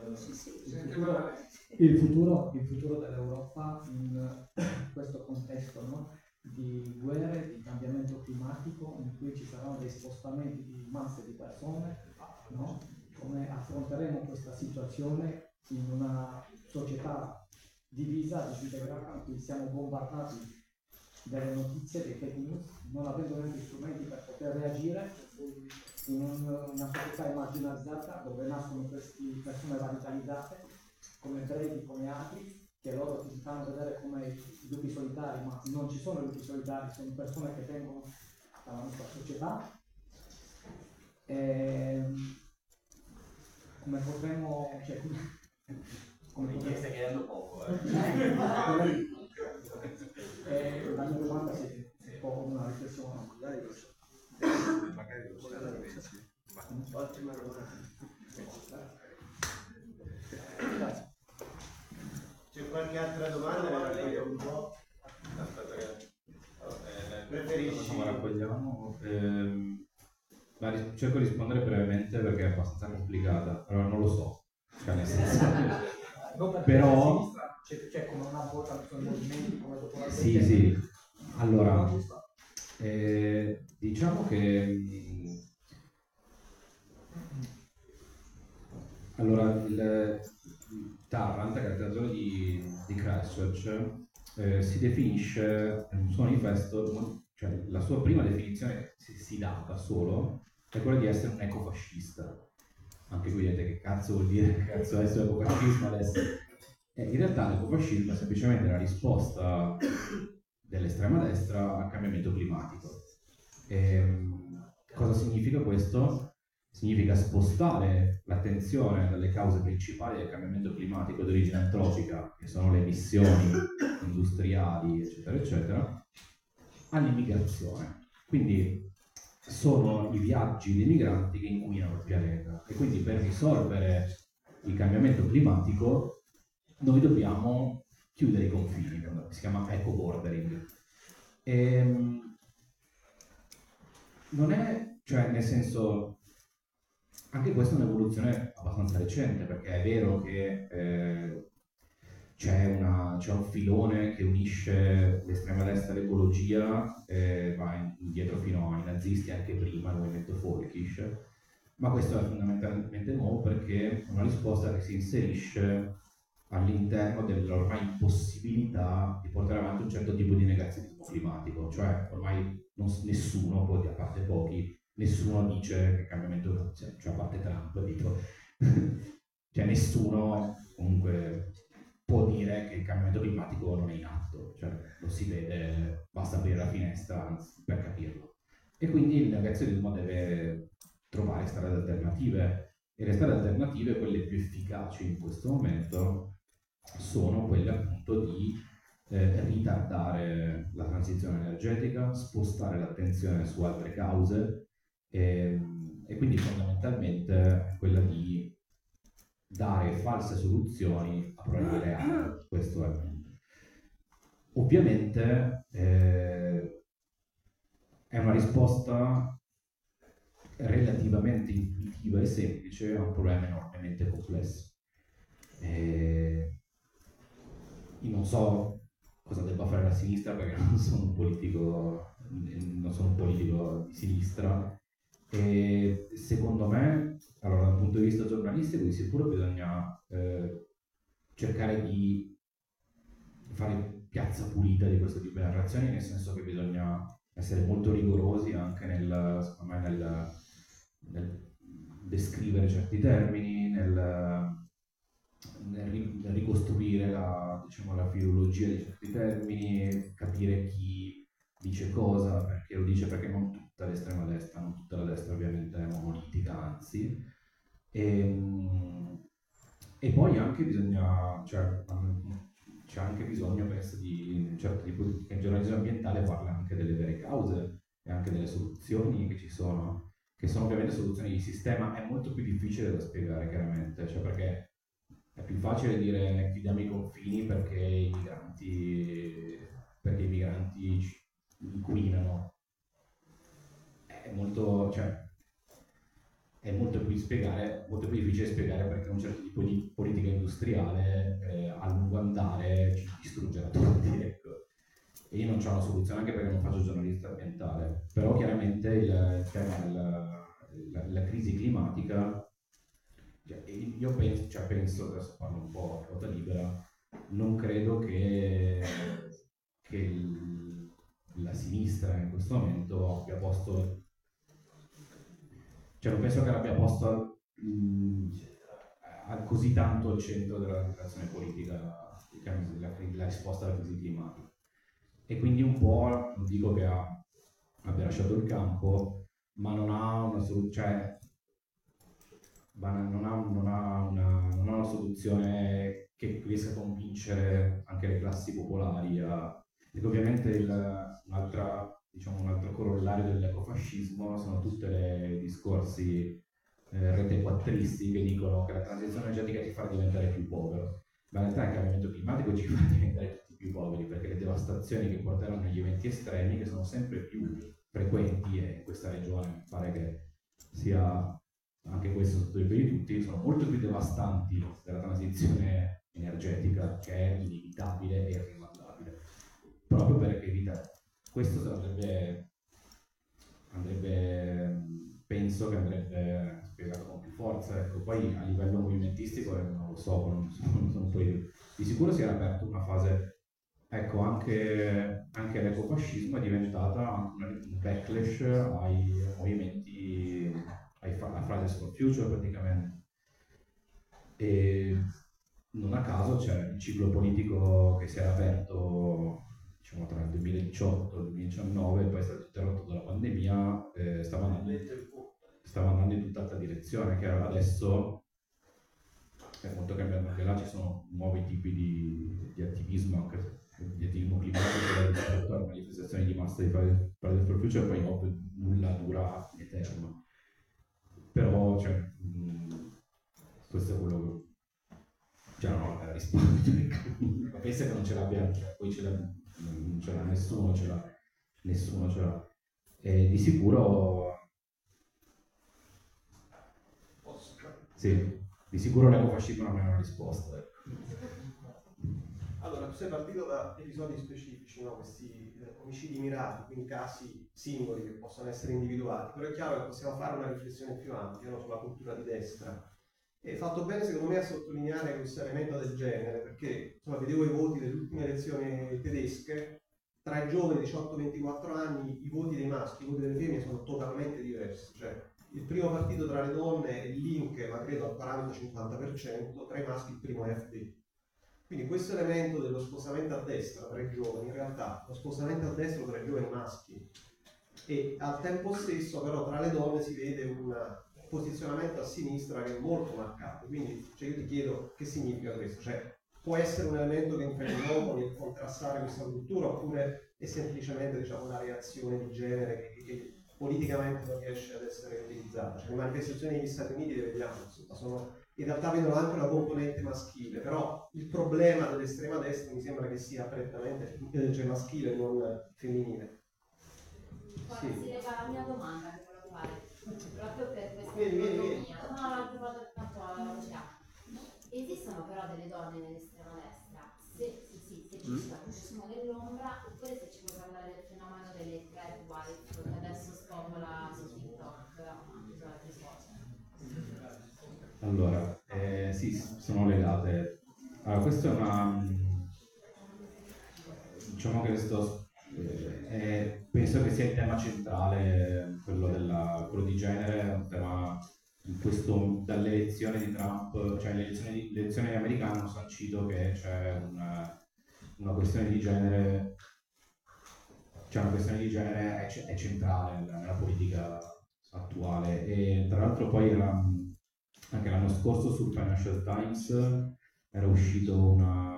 il futuro dell'Europa in questo contesto, no? Di guerre, di cambiamento climatico, in cui ci saranno dei spostamenti di masse di persone, no? Come affronteremo questa situazione in una società divisa, disintegrata, in cui siamo bombardati delle notizie, dei fake news, non avendo neanche strumenti per poter reagire, in una società marginalizzata dove nascono queste persone radicalizzate come Brady, come altri, che loro si fanno vedere come i lupi solitari, ma non ci sono lupi solitari, sono persone che vengono dalla nostra società. Come potremmo, come Mi stai chiedendo poco, la mia domanda è un po' una riflessione. magari lo Ottima domanda. C'è qualche altra domanda? Un po'. Aspetta che... Preferisci? Come raccogliamo? Cerco di rispondere brevemente perché è abbastanza complicata, allora non lo so, cioè nel senso... Però... C'è come una volta sui movimenti, come dopo la Sì. Allora, diciamo che... Allora, il Tarrant, che è il teatro di Christchurch, si definisce nel suo manifesto, cioè la sua prima definizione si dà da solo, è quella di essere un ecofascista. Anche qui vedete che cazzo vuol dire, che cazzo è essere ecofascismo adesso. In realtà l'ecofascismo è semplicemente la risposta dell'estrema destra al cambiamento climatico. Cosa significa questo? Significa spostare l'attenzione dalle cause principali del cambiamento climatico di origine antropica, che sono le emissioni industriali, eccetera, eccetera, all'immigrazione. Quindi sono i viaggi dei migranti che inquinano il pianeta, e quindi per risolvere il cambiamento climatico noi dobbiamo chiudere i confini, si chiama eco-bordering. Non è, cioè nel senso, anche questa è un'evoluzione abbastanza recente, perché è vero che c'è un filone che unisce l'estrema destra all'ecologia, va indietro fino ai nazisti, anche prima, il movimento folkish, ma questo è fondamentalmente nuovo perché è una risposta che si inserisce all'interno dell'ormai impossibilità di portare avanti un certo tipo di negazionismo climatico, cioè ormai nessuno, poi a parte pochi, nessuno dice che il cambiamento, cioè a parte Trump, dico, cioè nessuno comunque può dire che il cambiamento climatico non è in atto, cioè lo si vede, basta aprire la finestra per capirlo. E quindi il negazionismo deve trovare strade alternative, e le strade alternative, quelle più efficaci in questo momento, sono quelle appunto di ritardare la transizione energetica, spostare l'attenzione su altre cause, e quindi fondamentalmente quella di dare false soluzioni a problemi reali. Questo è. Ovviamente è una risposta relativamente intuitiva e semplice a un problema enormemente complesso. Io non so cosa debba fare la sinistra perché non sono un politico di sinistra, e secondo me allora, dal punto di vista giornalistico, di sicuro bisogna cercare di fare piazza pulita di questo tipo di narrazioni, nel senso che bisogna essere molto rigorosi anche secondo me, nel descrivere certi termini, nel ricostruire diciamo, la filologia di certi termini, capire chi dice cosa, perché lo dice, perché non tutta l'estrema destra, non tutta la destra ovviamente è monolitica, anzi. E poi anche bisogna, cioè, c'è anche bisogno, penso, di un certo tipo di... Il giornalismo ambientale parla anche delle vere cause e anche delle soluzioni che ci sono, che sono ovviamente soluzioni di sistema. È molto più difficile da spiegare, chiaramente, cioè perché è più facile dire chiudiamo i confini perché i migranti inquinano. È molto, cioè, è molto più difficile spiegare perché un certo tipo di politica industriale a lungo andare ci distruggerà tutti, ecco. E io non ho una soluzione, anche perché non faccio giornalista ambientale, però chiaramente il tema della crisi climatica, io penso, adesso parlo un po' a ruota libera, non credo che la sinistra in questo momento abbia posto, cioè non penso che l'abbia posto così tanto al centro della relazione politica la risposta alla crisi climatica. E quindi un po', non dico che abbia lasciato il campo, ma non ha una soluzione, non ha una soluzione che riesca a convincere anche le classi popolari. Ed ovviamente un altro corollario dell'ecofascismo sono tutti i discorsi retequattristi che dicono che la transizione energetica ti farà diventare più povero, ma in realtà il cambiamento climatico ci fa diventare tutti più poveri, perché le devastazioni che porteranno agli eventi estremi, che sono sempre più frequenti, e in questa regione mi pare che sia anche questo sotto i piedi di tutti, sono molto più devastanti della transizione energetica, che è inevitabile e irrimandabile, proprio perché questo penso che andrebbe spiegato con più forza. Ecco. Poi a livello movimentistico non lo so, non poi, di sicuro si era aperta una fase, ecco, anche l'ecofascismo è diventata un backlash ai movimenti, a Fridays for Future praticamente. E non a caso c'è il ciclo politico che si era aperto, diciamo, tra il 2018 e il 2019, poi è stato interrotto dalla pandemia, stava andando in tutt'altra direzione, che adesso è molto cambiato. Anche là ci sono nuovi tipi di attivismo, anche di attivismo climatico rispetto alle manifestazioni di massa di Fridays for Future. Poi ovvio nulla dura eterno, però cioè, questo è quello che, cioè, no, la risposta. Ma pensa che non ce l'abbia, poi non ce l'ha nessuno, ce l'ha. E di sicuro sì, di sicuro l'ecofascismo non è una risposta. Allora, tu sei partito da episodi specifici, no? Questi omicidi mirati, quindi casi singoli che possono essere individuati, però è chiaro che possiamo fare una riflessione più ampia, no? Sulla cultura di destra. E fatto bene secondo me a sottolineare questo elemento del genere, perché insomma, vedevo i voti delle ultime elezioni tedesche, tra i giovani 18-24 anni i voti dei maschi, i voti delle femmine sono totalmente diversi, cioè il primo partito tra le donne è il Link, ma credo al 40-50%, tra i maschi il primo è FD. Quindi questo elemento dello spostamento a destra tra i giovani, in realtà lo spostamento a destra tra i giovani maschi, e al tempo stesso però tra le donne si vede un posizionamento a sinistra che è molto marcato. Quindi cioè, io ti chiedo che significa questo, cioè può essere un elemento che interviene nel contrastare questa cultura, oppure è semplicemente, diciamo, una reazione di genere che politicamente non riesce ad essere utilizzata. Cioè, le manifestazioni negli Stati Uniti le vediamo, insomma, in realtà vedono anche una componente maschile, però il problema dell'estrema destra mi sembra che sia prettamente cioè maschile, non femminile. Guarda, si lega alla mia domanda che volevo fare, proprio per questa Vieni. No, l'altra volta tanto la velocità. Esistono però delle donne nell'estrema destra? Se ci sono nell'ombra, oppure se ci puoi parlare del fenomeno delle thread wife che adesso spopola su TikTok o anche su altri social? Allora, sì, sono legate. Allora, questo è diciamo che penso che sia il tema centrale, quello di genere, è un tema dalle elezioni di Trump, cioè le elezioni americane hanno sancito che c'è una questione di genere, cioè una questione di genere è centrale nella politica attuale, e tra l'altro poi anche l'anno scorso sul Financial Times era uscito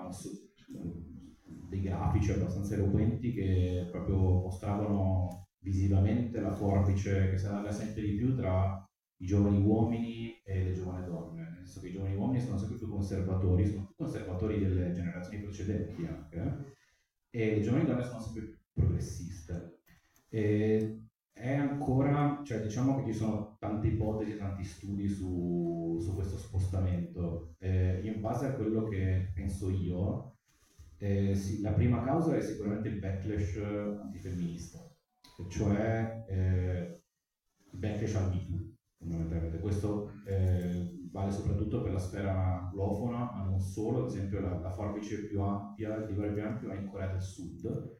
dei grafici abbastanza eloquenti che proprio mostravano visivamente la forbice che si allarga sempre di più tra i giovani uomini e le giovani donne, nel senso che i giovani uomini sono sempre più conservatori delle generazioni precedenti anche, e le giovani donne sono sempre più progressiste. E è ancora, cioè diciamo che ci sono tante ipotesi, tanti studi su questo spostamento. In base a quello che penso io, sì, la prima causa è sicuramente il backlash antifemminista, cioè il backlash al Me Too, fondamentalmente. Questo vale soprattutto per la sfera anglofona, ma non solo. Ad esempio la forbice più ampia, il divario più ampio è in Corea del Sud,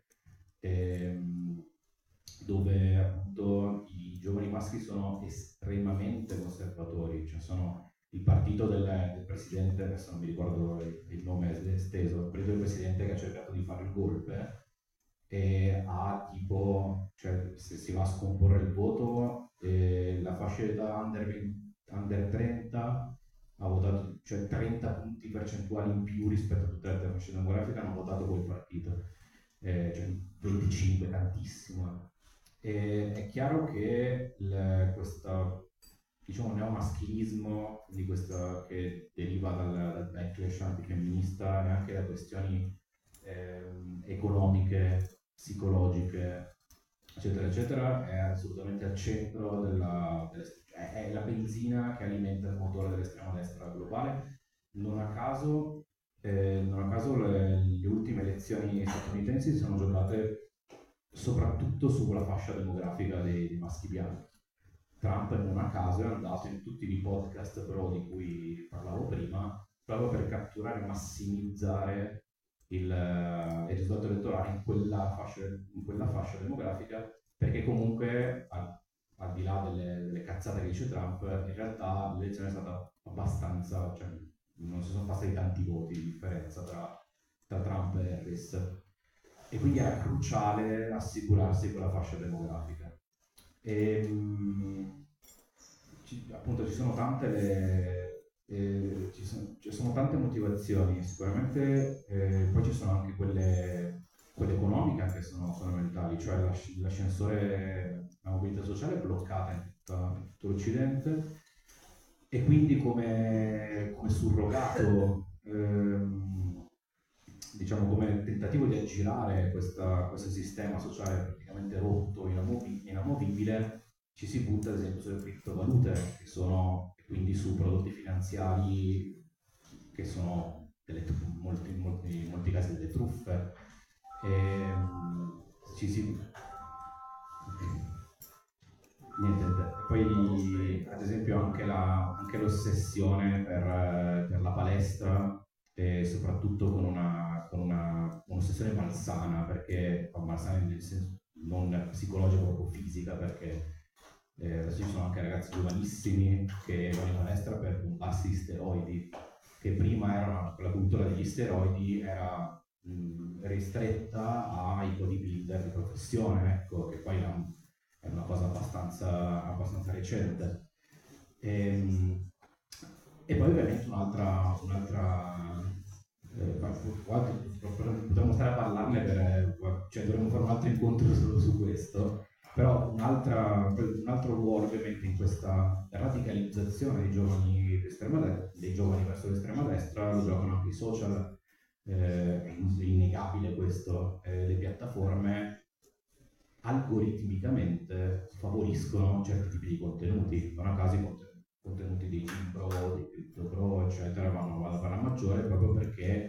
dove appunto i giovani maschi sono estremamente conservatori, cioè sono il partito del presidente, adesso non mi ricordo il nome esteso, il partito del presidente che ha cercato di fare il golpe, e ha tipo, cioè se si va a scomporre il voto, la fascia d'età under 30 ha votato, cioè 30 punti percentuali in più rispetto a tutte le altre fasce demografiche hanno votato quel partito, cioè 25, tantissimo. È chiaro che questo, diciamo, neomaschilismo, quindi questo che deriva dal backlash antifemminista e anche da questioni economiche, psicologiche, eccetera, eccetera, è assolutamente al centro è la benzina che alimenta il motore dell'estrema destra globale. Non a caso le ultime elezioni statunitensi si sono giocate soprattutto sulla fascia demografica dei maschi bianchi. Trump non a caso è andato in tutti i podcast però di cui parlavo prima, proprio per catturare e massimizzare il risultato elettorale in quella fascia demografica, perché comunque al di là delle cazzate che dice Trump, in realtà l'elezione è stata abbastanza, cioè non si sono passati tanti voti di differenza tra Trump e Harris, e quindi era cruciale assicurarsi quella fascia demografica. Appunto ci sono tante motivazioni, sicuramente. Poi ci sono anche quelle economiche che sono fondamentali, cioè l'ascensore, la mobilità sociale è bloccata in tutto l'Occidente, e quindi come surrogato, diciamo come tentativo di aggirare questo sistema sociale praticamente rotto, inamovibile, ci si butta ad esempio sulle criptovalute, quindi su prodotti finanziari che sono in molti casi delle truffe. Poi ad esempio anche l'ossessione per la palestra, e soprattutto con un'ossessione malsana, perché malsana nel senso non psicologico, proprio fisica, perché adesso ci sono anche ragazzi giovanissimi che vanno in palestra per bombarsi di steroidi, che prima la cultura degli steroidi era ristretta ai bodybuilder di professione, ecco, che poi è una cosa abbastanza recente. E poi ovviamente potremmo stare a parlarne cioè dovremmo fare un altro incontro solo su questo, però un altro ruolo ovviamente in questa radicalizzazione dei giovani verso l'estrema destra lo giocano anche i social. È innegabile questo. Le piattaforme algoritmicamente favoriscono certi tipi di contenuti, non a caso i contenuti dei Pro, dei Crypto Pro, eccetera, vanno alla palla maggiore, proprio perché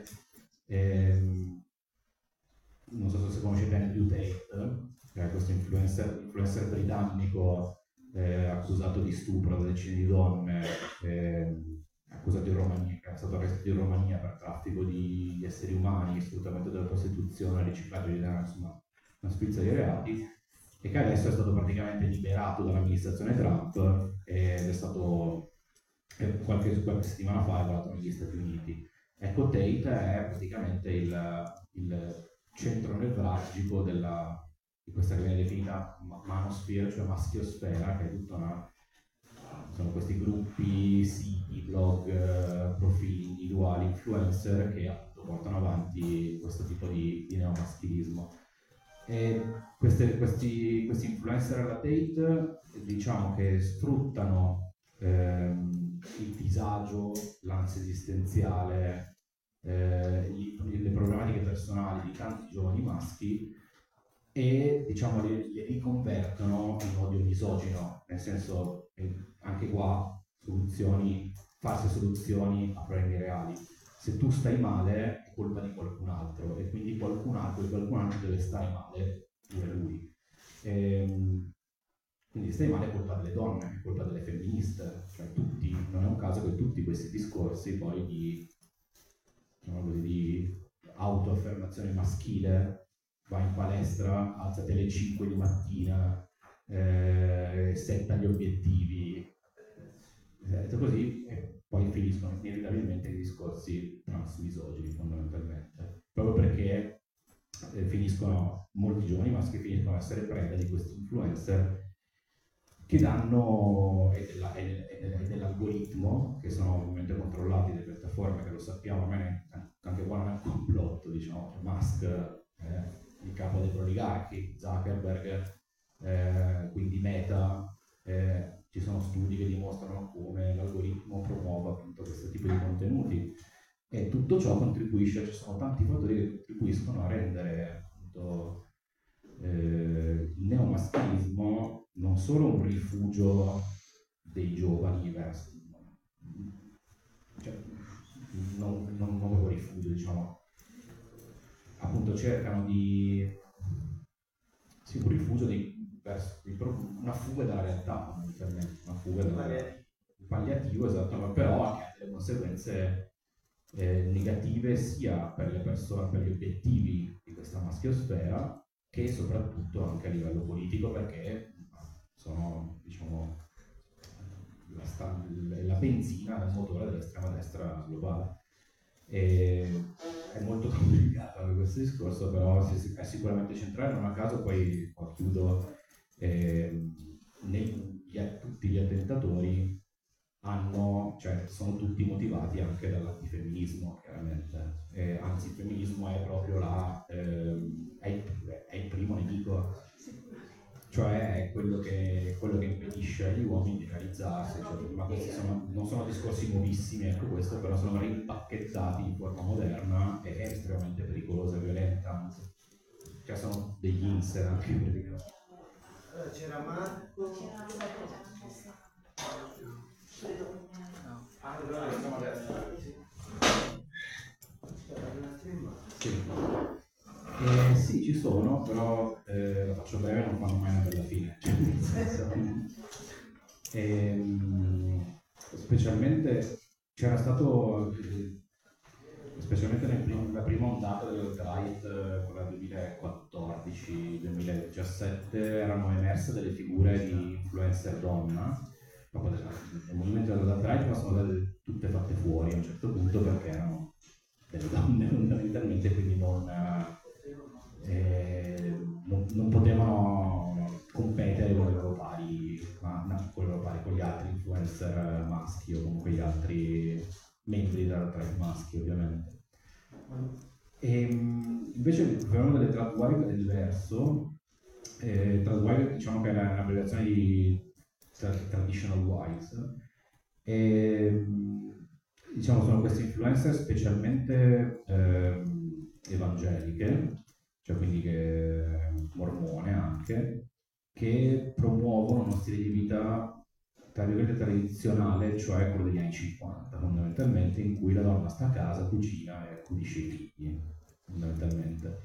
non so se conoscete Andrew Tate, che è questo influencer britannico accusato di stupro da decine di donne, accusato in Romania, che era stato arrestato in Romania per traffico di esseri umani, sfruttamento della prostituzione, riciclaggio di denaro, insomma una spizza di reati, e che adesso è stato praticamente liberato dall'amministrazione Trump ed è stato qualche settimana fa è volato negli Stati Uniti. Ecco, Tate è praticamente il centro nevralgico di questa che viene definita manosphere, cioè maschiosfera, che è tutta sono questi gruppi, siti, blog, profili individuali, influencer che appunto portano avanti questo tipo di neomaschilismo. E questi influencer alla Tate, diciamo che sfruttano il disagio, l'ansia esistenziale, le problematiche personali di tanti giovani maschi e diciamo le riconvertono in odio misogino, nel senso anche qua false soluzioni a problemi reali. Se tu stai male è colpa di qualcun altro e quindi qualcun altro deve stare male pure lui. Quindi stai male è colpa delle donne, è colpa delle femministe, cioè tutti, non è un caso che tutti questi discorsi poi di autoaffermazione maschile, vai in palestra, alzati alle 5 di mattina, setta gli obiettivi, così, e poi finiscono inevitabilmente i discorsi transmisogini fondamentalmente, proprio perché molti giovani maschi finiscono a essere preda di questi influencer che danno, e dell'algoritmo, che sono ovviamente controllati dalle piattaforme, che lo sappiamo, anche qua non è un complotto, diciamo, Musk, il capo dei oligarchi, Zuckerberg, quindi Meta, ci sono studi che dimostrano come l'algoritmo promuova appunto questo tipo di contenuti e tutto ciò contribuisce, ci sono tanti fattori che contribuiscono a rendere appunto il neomaschilismo non solo un rifugio dei giovani verso, cioè, non proprio rifugio, diciamo, appunto cercano di un rifugio verso una fuga dalla realtà, fondamentalmente, una fuga dal palliativo, esatto, ma però anche delle conseguenze negative sia per le persone, per gli obiettivi di questa maschiosfera, che soprattutto anche a livello politico, perché sono, diciamo, la benzina del motore dell'estrema destra globale. È molto complicato anche questo discorso, però è sicuramente centrale, non a caso poi chiudo, tutti gli attentatori sono tutti motivati anche dall'antifemminismo, chiaramente, anzi il femminismo è proprio è il primo nemico, cioè è quello che impedisce agli uomini di realizzarsi, ma questi non sono discorsi nuovissimi, ecco, questo però sono rimpacchettati in forma moderna e è estremamente pericolosa e violenta, cioè sono degli insert anche praticamente. Allora, c'era Marco. Allora siamo adesso. Sì, ci sono, però la faccio breve, non fanno mai una bella fine. Specialmente c'era stato, specialmente nella prima ondata dell'alt-right, quella 2014-2017, erano emerse delle figure di influencer donna, proprio nel movimento dell'alt-right, ma sono state tutte fatte fuori a un certo punto perché erano delle donne fondamentalmente, quindi non potevano competere con i loro pari, con gli altri influencer maschi o con quegli altri membri dell'alt-right maschi, ovviamente. E invece il fenomeno delle tradwife è diverso. Tradwife, diciamo che è un'abbreviazione di traditional wives, e diciamo sono questi influencer specialmente evangeliche, cioè quindi mormone anche, che promuovono uno stile di vita tra virgolette tradizionale, cioè quello degli anni 50 fondamentalmente, in cui la donna sta a casa, cucina e accudisce i figli fondamentalmente.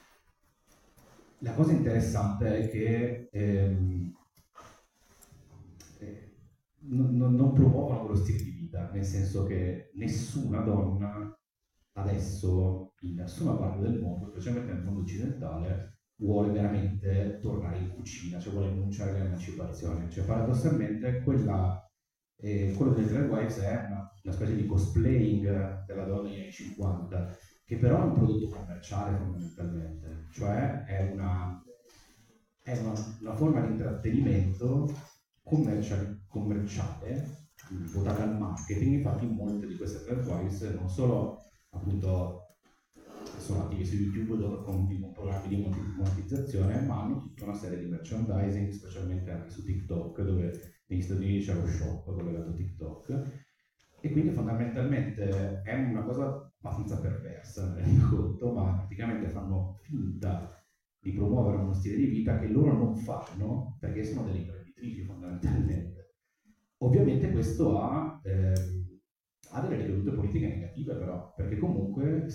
La cosa interessante è che non promuovono quello stile di vita, vita, nel senso che nessuna donna adesso in nessuna parte del mondo, specialmente nel mondo occidentale, vuole veramente tornare in cucina, cioè vuole annunciare l'emancipazione. Cioè paradossalmente quello delle Trade Wives è una specie di cosplaying della donna negli anni 50, che però è un prodotto commerciale fondamentalmente, cioè è una forma di intrattenimento commerciale votata al marketing. Infatti molte di queste Trade Wives non solo appunto sono attivi su YouTube con programmi di monetizzazione, ma hanno tutta una serie di merchandising, specialmente anche su TikTok, dove negli Stati Uniti c'è lo shop collegato a TikTok, e quindi fondamentalmente è una cosa abbastanza perversa, me ne rendo conto, ma praticamente fanno finta di promuovere uno stile di vita che loro non fanno, perché sono delle imprenditrici fondamentalmente. Ovviamente questo ha delle ricadute politiche negative, però, perché comunque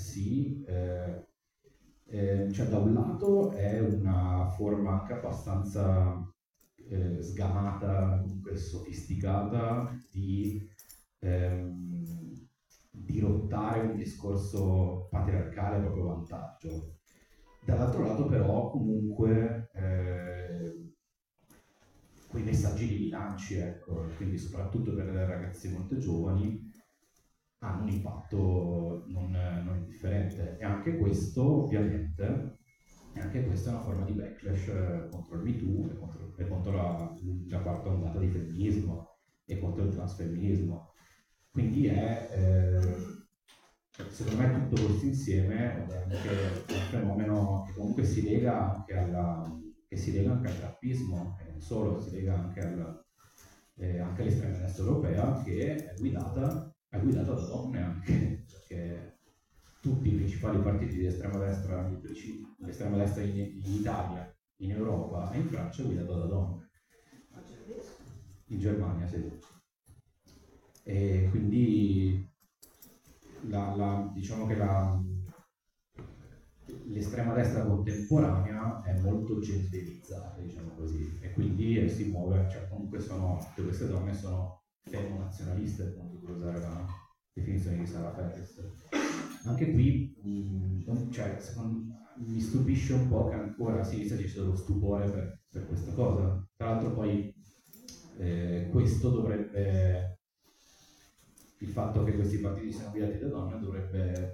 cioè da un lato è una forma anche abbastanza sgamata, comunque sofisticata di dirottare un discorso patriarcale a proprio vantaggio. Dall'altro lato però comunque quei messaggi di bilanci, ecco, quindi soprattutto per le ragazze molto giovani, hanno un impatto non indifferente. E anche questo ovviamente è una forma di backlash contro il Me Too e contro la quarta ondata di femminismo e contro il transfemminismo. Quindi secondo me tutto questo insieme è anche un fenomeno che comunque si lega anche al trappismo, e non solo, si lega anche all'estrema destra europea, che è guidata da donne anche, perché tutti i principali partiti di estrema destra, l'estrema destra in Italia, in Europa e in Francia è guidato da donne. In Germania, sì. E quindi diciamo che l'estrema destra contemporanea è molto genderizzata, diciamo così, e quindi si muove, cioè comunque tutte queste donne sono femonazionaliste, appunto, per usare la definizione di Sara Ferris. Anche qui mi stupisce un po' che ancora a sinistra ci sia lo stupore per questa cosa. Tra l'altro poi questo dovrebbe, il fatto che questi partiti siano guidati da donne dovrebbe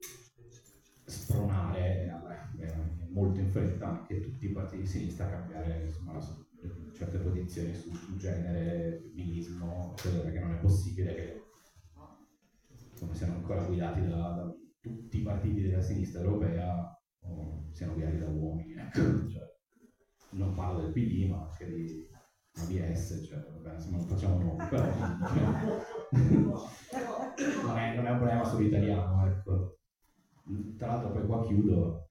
spronare molto in fretta anche tutti i partiti di sinistra a cambiare, insomma, certe posizioni su genere, femminismo, perché non è possibile che siano ancora guidati da tutti i partiti della sinistra europea o siano guidati da uomini, ecco. Cioè, non parlo del PD, ma anche di ABS, cioè, vabbè, insomma, non facciamo nomi, però non è un problema solo italiano, ecco. Tra l'altro poi qua chiudo,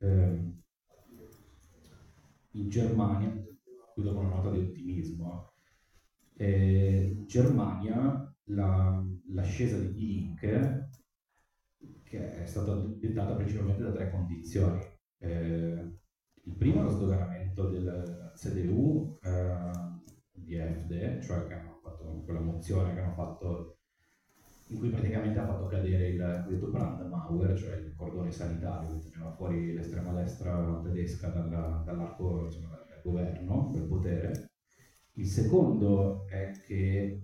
in Germania, chiudo con una nota di ottimismo, in Germania l'ascesa di Die Linke, che è stata dettata principalmente da 3 condizioni. Il primo è lo sdoganamento del CDU di AfD, cioè che hanno fatto quella mozione che hanno fatto, in cui praticamente ha fatto cadere il cosiddetto Brandmauer, cioè il cordone sanitario che teneva fuori l'estrema destra tedesca dall'arco, insomma, dal governo, del potere. Il secondo è che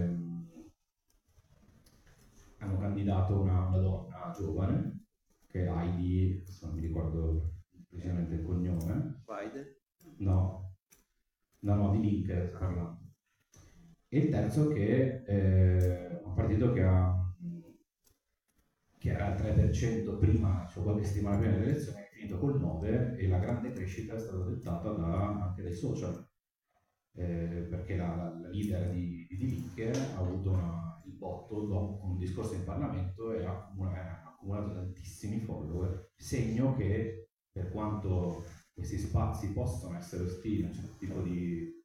hanno candidato una donna giovane, che è Heidi, non mi ricordo precisamente il cognome. Weide? No, di Linke sto parlando. E il terzo che è un partito che era al 3% prima, cioè qualche settimana prima delle elezioni, è finito col 9%, e la grande crescita è stata dettata anche dai social, perché la leader di Linke ha avuto il botto con un discorso in Parlamento e ha accumulato tantissimi follower, segno che per quanto questi spazi possono essere ostili a un certo tipo di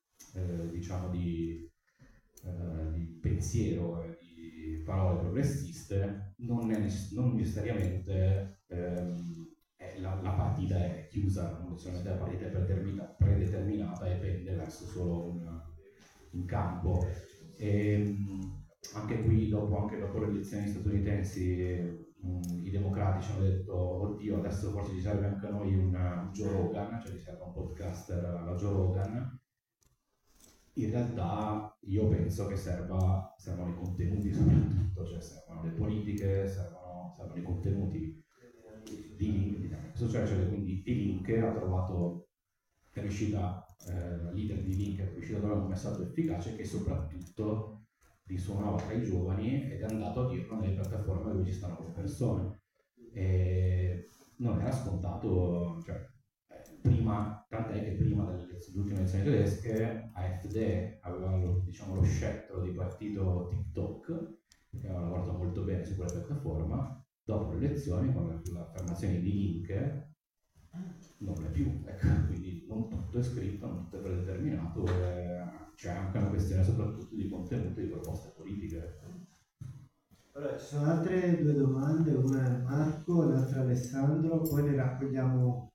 pensiero e di parole progressiste, non necessariamente la partita è chiusa, non necessariamente la partita è predeterminata e pende verso solo un campo. anche qui, anche dopo le elezioni statunitensi, i democratici hanno detto, oddio, adesso forse ci serve anche a noi un Joe Rogan, cioè ci serve un podcaster alla Joe Rogan. In realtà io penso che servano i contenuti soprattutto, cioè servono le politiche, servono i contenuti di link, cioè quindi di link è riuscita, la leader di link è riuscita a trovare un messaggio efficace che soprattutto risuonava tra i giovani ed è andato a dirlo nelle piattaforme dove ci stanno le persone. E non era scontato, cioè, prima, tant'è che prima delle ultime elezioni tedesche AfD aveva lo scettro di partito TikTok, che aveva lavorato molto bene su quella piattaforma. Dopo le elezioni, con l'affermazione di link, non è più, ecco, quindi non tutto è scritto, non tutto è predeterminato, c'è anche una questione soprattutto di contenuti, di proposte politiche. Allora, ci sono altre due domande, una è Marco, l'altra Alessandro, poi le raccogliamo.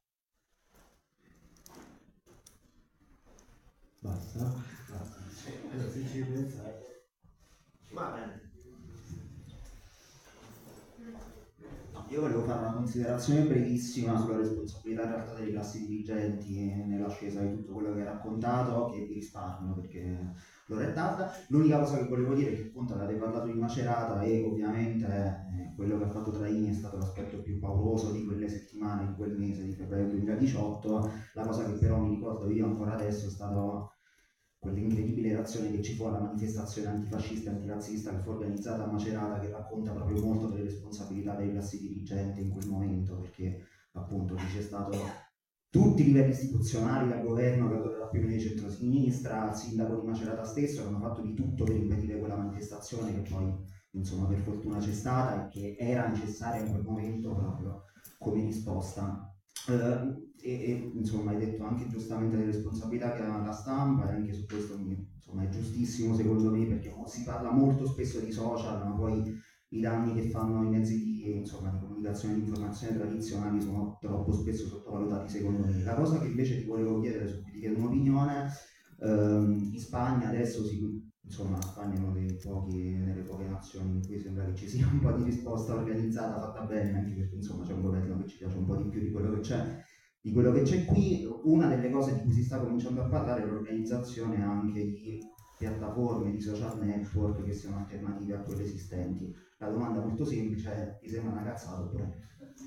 Basta? Allora, se ci pensate. Va bene. Io volevo fare una considerazione brevissima sulla responsabilità in realtà delle classi dirigenti nella scesa di tutto quello che hai raccontato, che vi risparmio perché l'ora è tarda. L'unica cosa che volevo dire è che appunto avete parlato di Macerata e ovviamente quello che ha fatto Traini è stato l'aspetto più pauroso di quelle settimane, di quel mese di febbraio 2018. La cosa che però mi ricordo io ancora adesso è stato quell'incredibile reazione che ci fu alla manifestazione antifascista e antirazzista che fu organizzata a Macerata, che racconta proprio molto delle responsabilità dei classi dirigenti in quel momento, perché appunto c'è stato tutti i livelli istituzionali, dal governo che allora era più di centrosinistra, al sindaco di Macerata stesso, che hanno fatto di tutto per impedire quella manifestazione che poi insomma per fortuna c'è stata e che era necessaria in quel momento proprio come risposta. Insomma hai detto anche giustamente le responsabilità che ha la stampa e anche su questo insomma è giustissimo secondo me, perché si parla molto spesso di social, ma poi i danni che fanno i mezzi di comunicazione e di informazione tradizionali sono troppo spesso sottovalutati secondo me. La cosa che invece ti volevo chiedere, su cui ti chiedo un'opinione, in Spagna adesso insomma la Spagna è una delle poche nazioni in cui sembra che ci sia un po' di risposta organizzata fatta bene, anche perché insomma c'è un governo che ci piace un po' di più di quello che c'è qui. Una delle cose di cui si sta cominciando a parlare è l'organizzazione anche di piattaforme di social network che siano alternative a quelle esistenti. La domanda molto semplice è: ti sembra una cazzata oppure?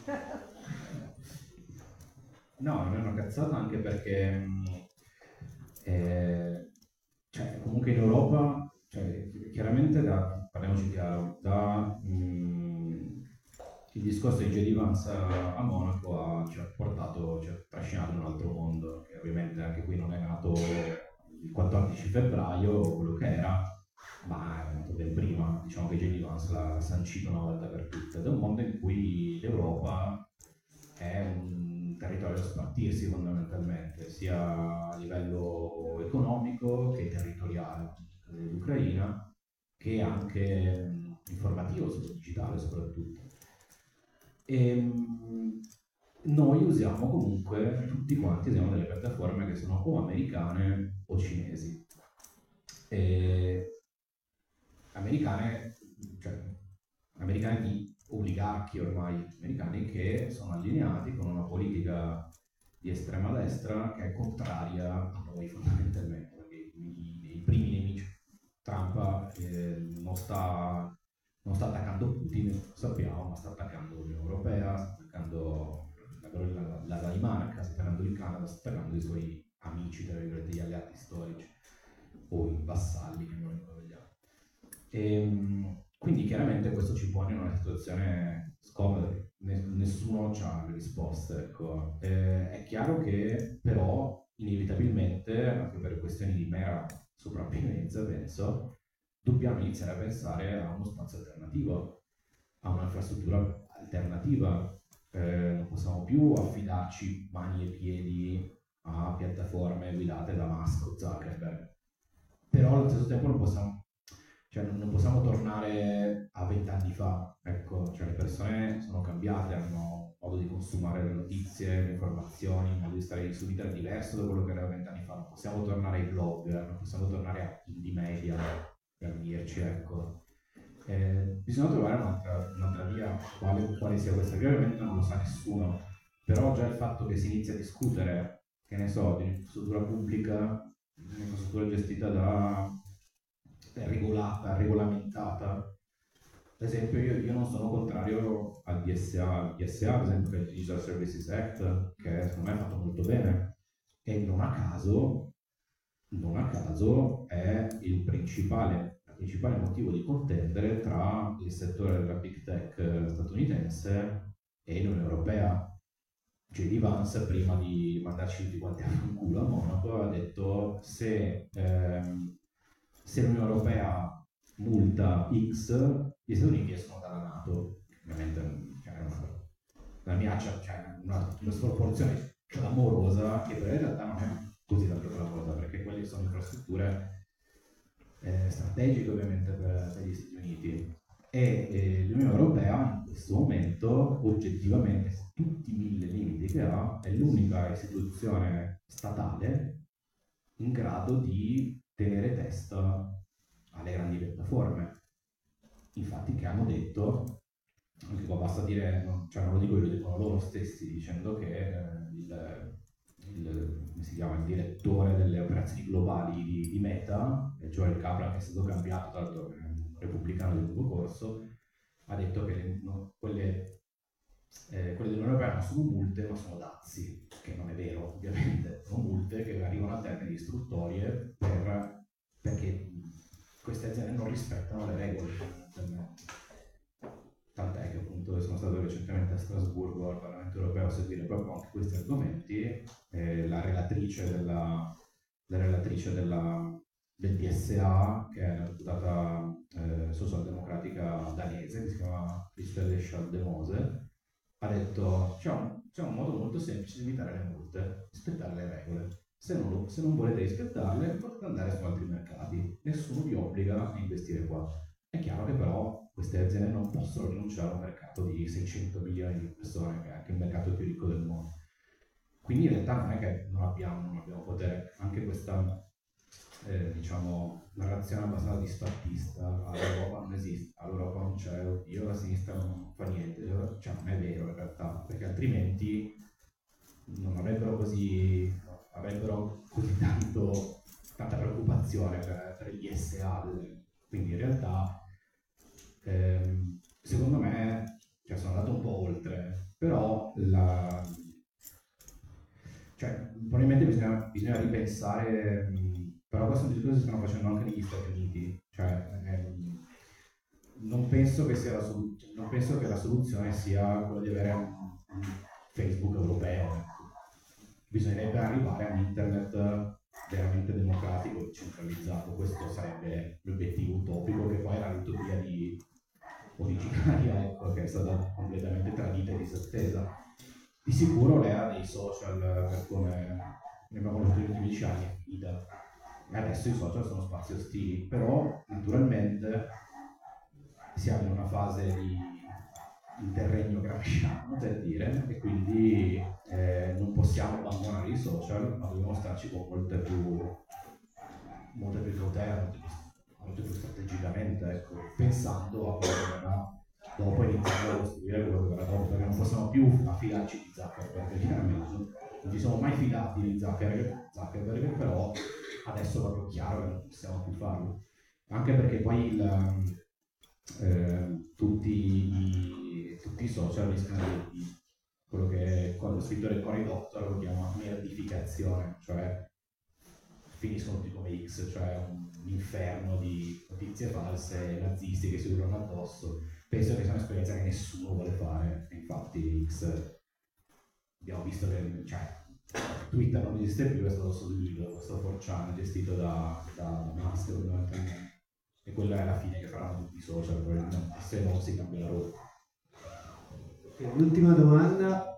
No, non è una cazzata, anche perché cioè, comunque in Europa, cioè, chiaramente parliamoci chiaro, il discorso di J.D. Vance a Monaco ci ha trascinato in un altro mondo, che ovviamente anche qui non è nato il 14 febbraio o quello che era, ma è nato ben prima. Diciamo che J.D. Vance l'ha sancito una volta per tutte. Ed è un mondo in cui l'Europa è un territorio da spartirsi fondamentalmente, sia a livello economico che territoriale, dell'Ucraina, che anche informativo, digitale soprattutto. E noi usiamo comunque, tutti quanti usiamo delle piattaforme che sono o americane o cinesi. Americane di oligarchi ormai americani, che sono allineati con una politica di estrema destra che è contraria a noi fondamentalmente, perché i primi nemici, Trump non sta attaccando Putin, lo sappiamo, ma sta attaccando l'Unione Europea, sta attaccando la Danimarca, sta attaccando il Canada, sta attaccando i suoi amici, tra virgolette, gli alleati storici o i vassalli, che non lo vogliamo. Quindi chiaramente questo ci pone in una situazione scomoda, nessuno ha le risposte. Ecco. È chiaro che però inevitabilmente, anche per questioni di mera sopravvivenza, penso, dobbiamo iniziare a pensare a uno spazio alternativo, a un'infrastruttura alternativa. Non possiamo più affidarci mani e piedi a piattaforme guidate da Musk o Zuckerberg, però allo stesso tempo non possiamo tornare a 20 anni fa. Ecco, cioè le persone sono cambiate, hanno modo di consumare le notizie, le informazioni, un modo di stare su Twitter diverso da quello che era 20 anni fa. Non possiamo tornare ai blog, non possiamo tornare a indie media per dirci, ecco. Bisogna trovare un'altra via, quale sia questa via, ovviamente non lo sa nessuno, però già il fatto che si inizi a discutere, che ne so, di un'infrastruttura pubblica, un'infrastruttura gestita regolamentata. Ad esempio io non sono contrario al DSA, ad esempio che è il Digital Services Act, che secondo me è fatto molto bene, e non a caso è il principale motivo di contendere tra il settore della big tech statunitense e l'Unione Europea. J.D. Vance, prima di mandarci tutti quanti a fanculo a Monaco, aveva detto se l'Unione Europea multa X, gli Stati Uniti escono dalla NATO. Ovviamente era una minaccia, una sproporzione clamorosa, che però in realtà non è così tanto clamorosa, perché quelle sono infrastrutture strategiche ovviamente per gli Stati Uniti. E l'Unione Europea in questo momento, oggettivamente, su tutti i 1000 limiti che ha, è l'unica istituzione statale in grado di tenere testa alle grandi piattaforme. Infatti, che hanno detto, anche qua basta dire, non lo dico io, lo dicono loro stessi, dicendo che come si chiama, il direttore delle operazioni globali di Meta, cioè il Kaplan, che è stato cambiato, tra l'altro repubblicano di lungo corso, ha detto che quelle dell'Unione Europea non sono multe ma sono dazi, che non è vero ovviamente, sono multe che arrivano a termini di istruttorie perché queste aziende non rispettano le regole. Tant'è che appunto sono stato recentemente a Strasburgo al Parlamento Europeo a seguire proprio anche questi argomenti. La relatrice del DSA, che è una deputata socialdemocratica danese, che si chiama Christelle Schaldemose, ha detto c'è un modo molto semplice di evitare le multe: rispettare le regole. Se non volete rispettarle, potete andare su altri mercati, nessuno vi obbliga a investire qua. È chiaro che però queste aziende non possono rinunciare a un mercato di 600 milioni di persone, che è anche il mercato più ricco del mondo. Quindi in realtà non è che non abbiamo potere. Anche questa narrazione abbastanza disfattista: l'Europa non esiste, l'Europa non c'è, oddio, la sinistra non fa niente, non è vero in realtà, perché altrimenti non avrebbero così tanta preoccupazione per gli SA. Quindi in realtà secondo me sono andato un po' oltre, però probabilmente bisogna ripensare, però questo discorso si stanno facendo anche negli Stati Uniti, non penso che la soluzione sia quella di avere un Facebook europeo. Bisognerebbe arrivare a un internet veramente democratico e centralizzato. Questo sarebbe l'obiettivo utopico, che poi era l'utopia originaria, che è stata completamente tradita e disattesa. Di sicuro l'era dei social, per come ne abbiamo conosciuto negli ultimi 10 anni, è finita. E adesso i social sono spazi ostili, però naturalmente siamo in una fase in terreno gramsciano, per dire, e quindi non possiamo abbandonare i social, ma dobbiamo starci con molte più cautela, molto più strategicamente, ecco, pensando a quello che verrà dopo, iniziando a costruire quello che verrà dopo, perché non possiamo più affidarci di Zuckerberg, perché chiaramente non ci siamo mai fidati di Zuckerberg, però adesso è proprio chiaro che non possiamo più farlo, anche perché poi tutti i social rischiano di quello che quando lo scrittore Cory Doctorow lo chiama merdificazione, cioè finiscono tutti come X, cioè un inferno di notizie false, nazisti che si urlano addosso. Penso che sia un'esperienza che nessuno vuole fare, infatti X abbiamo visto che Twitter non esiste più, è stato sostituito da questo 4chan gestito da Musk, e quella è la fine che faranno tutti i social, probabilmente, se non si cambia la rotta. L'ultima domanda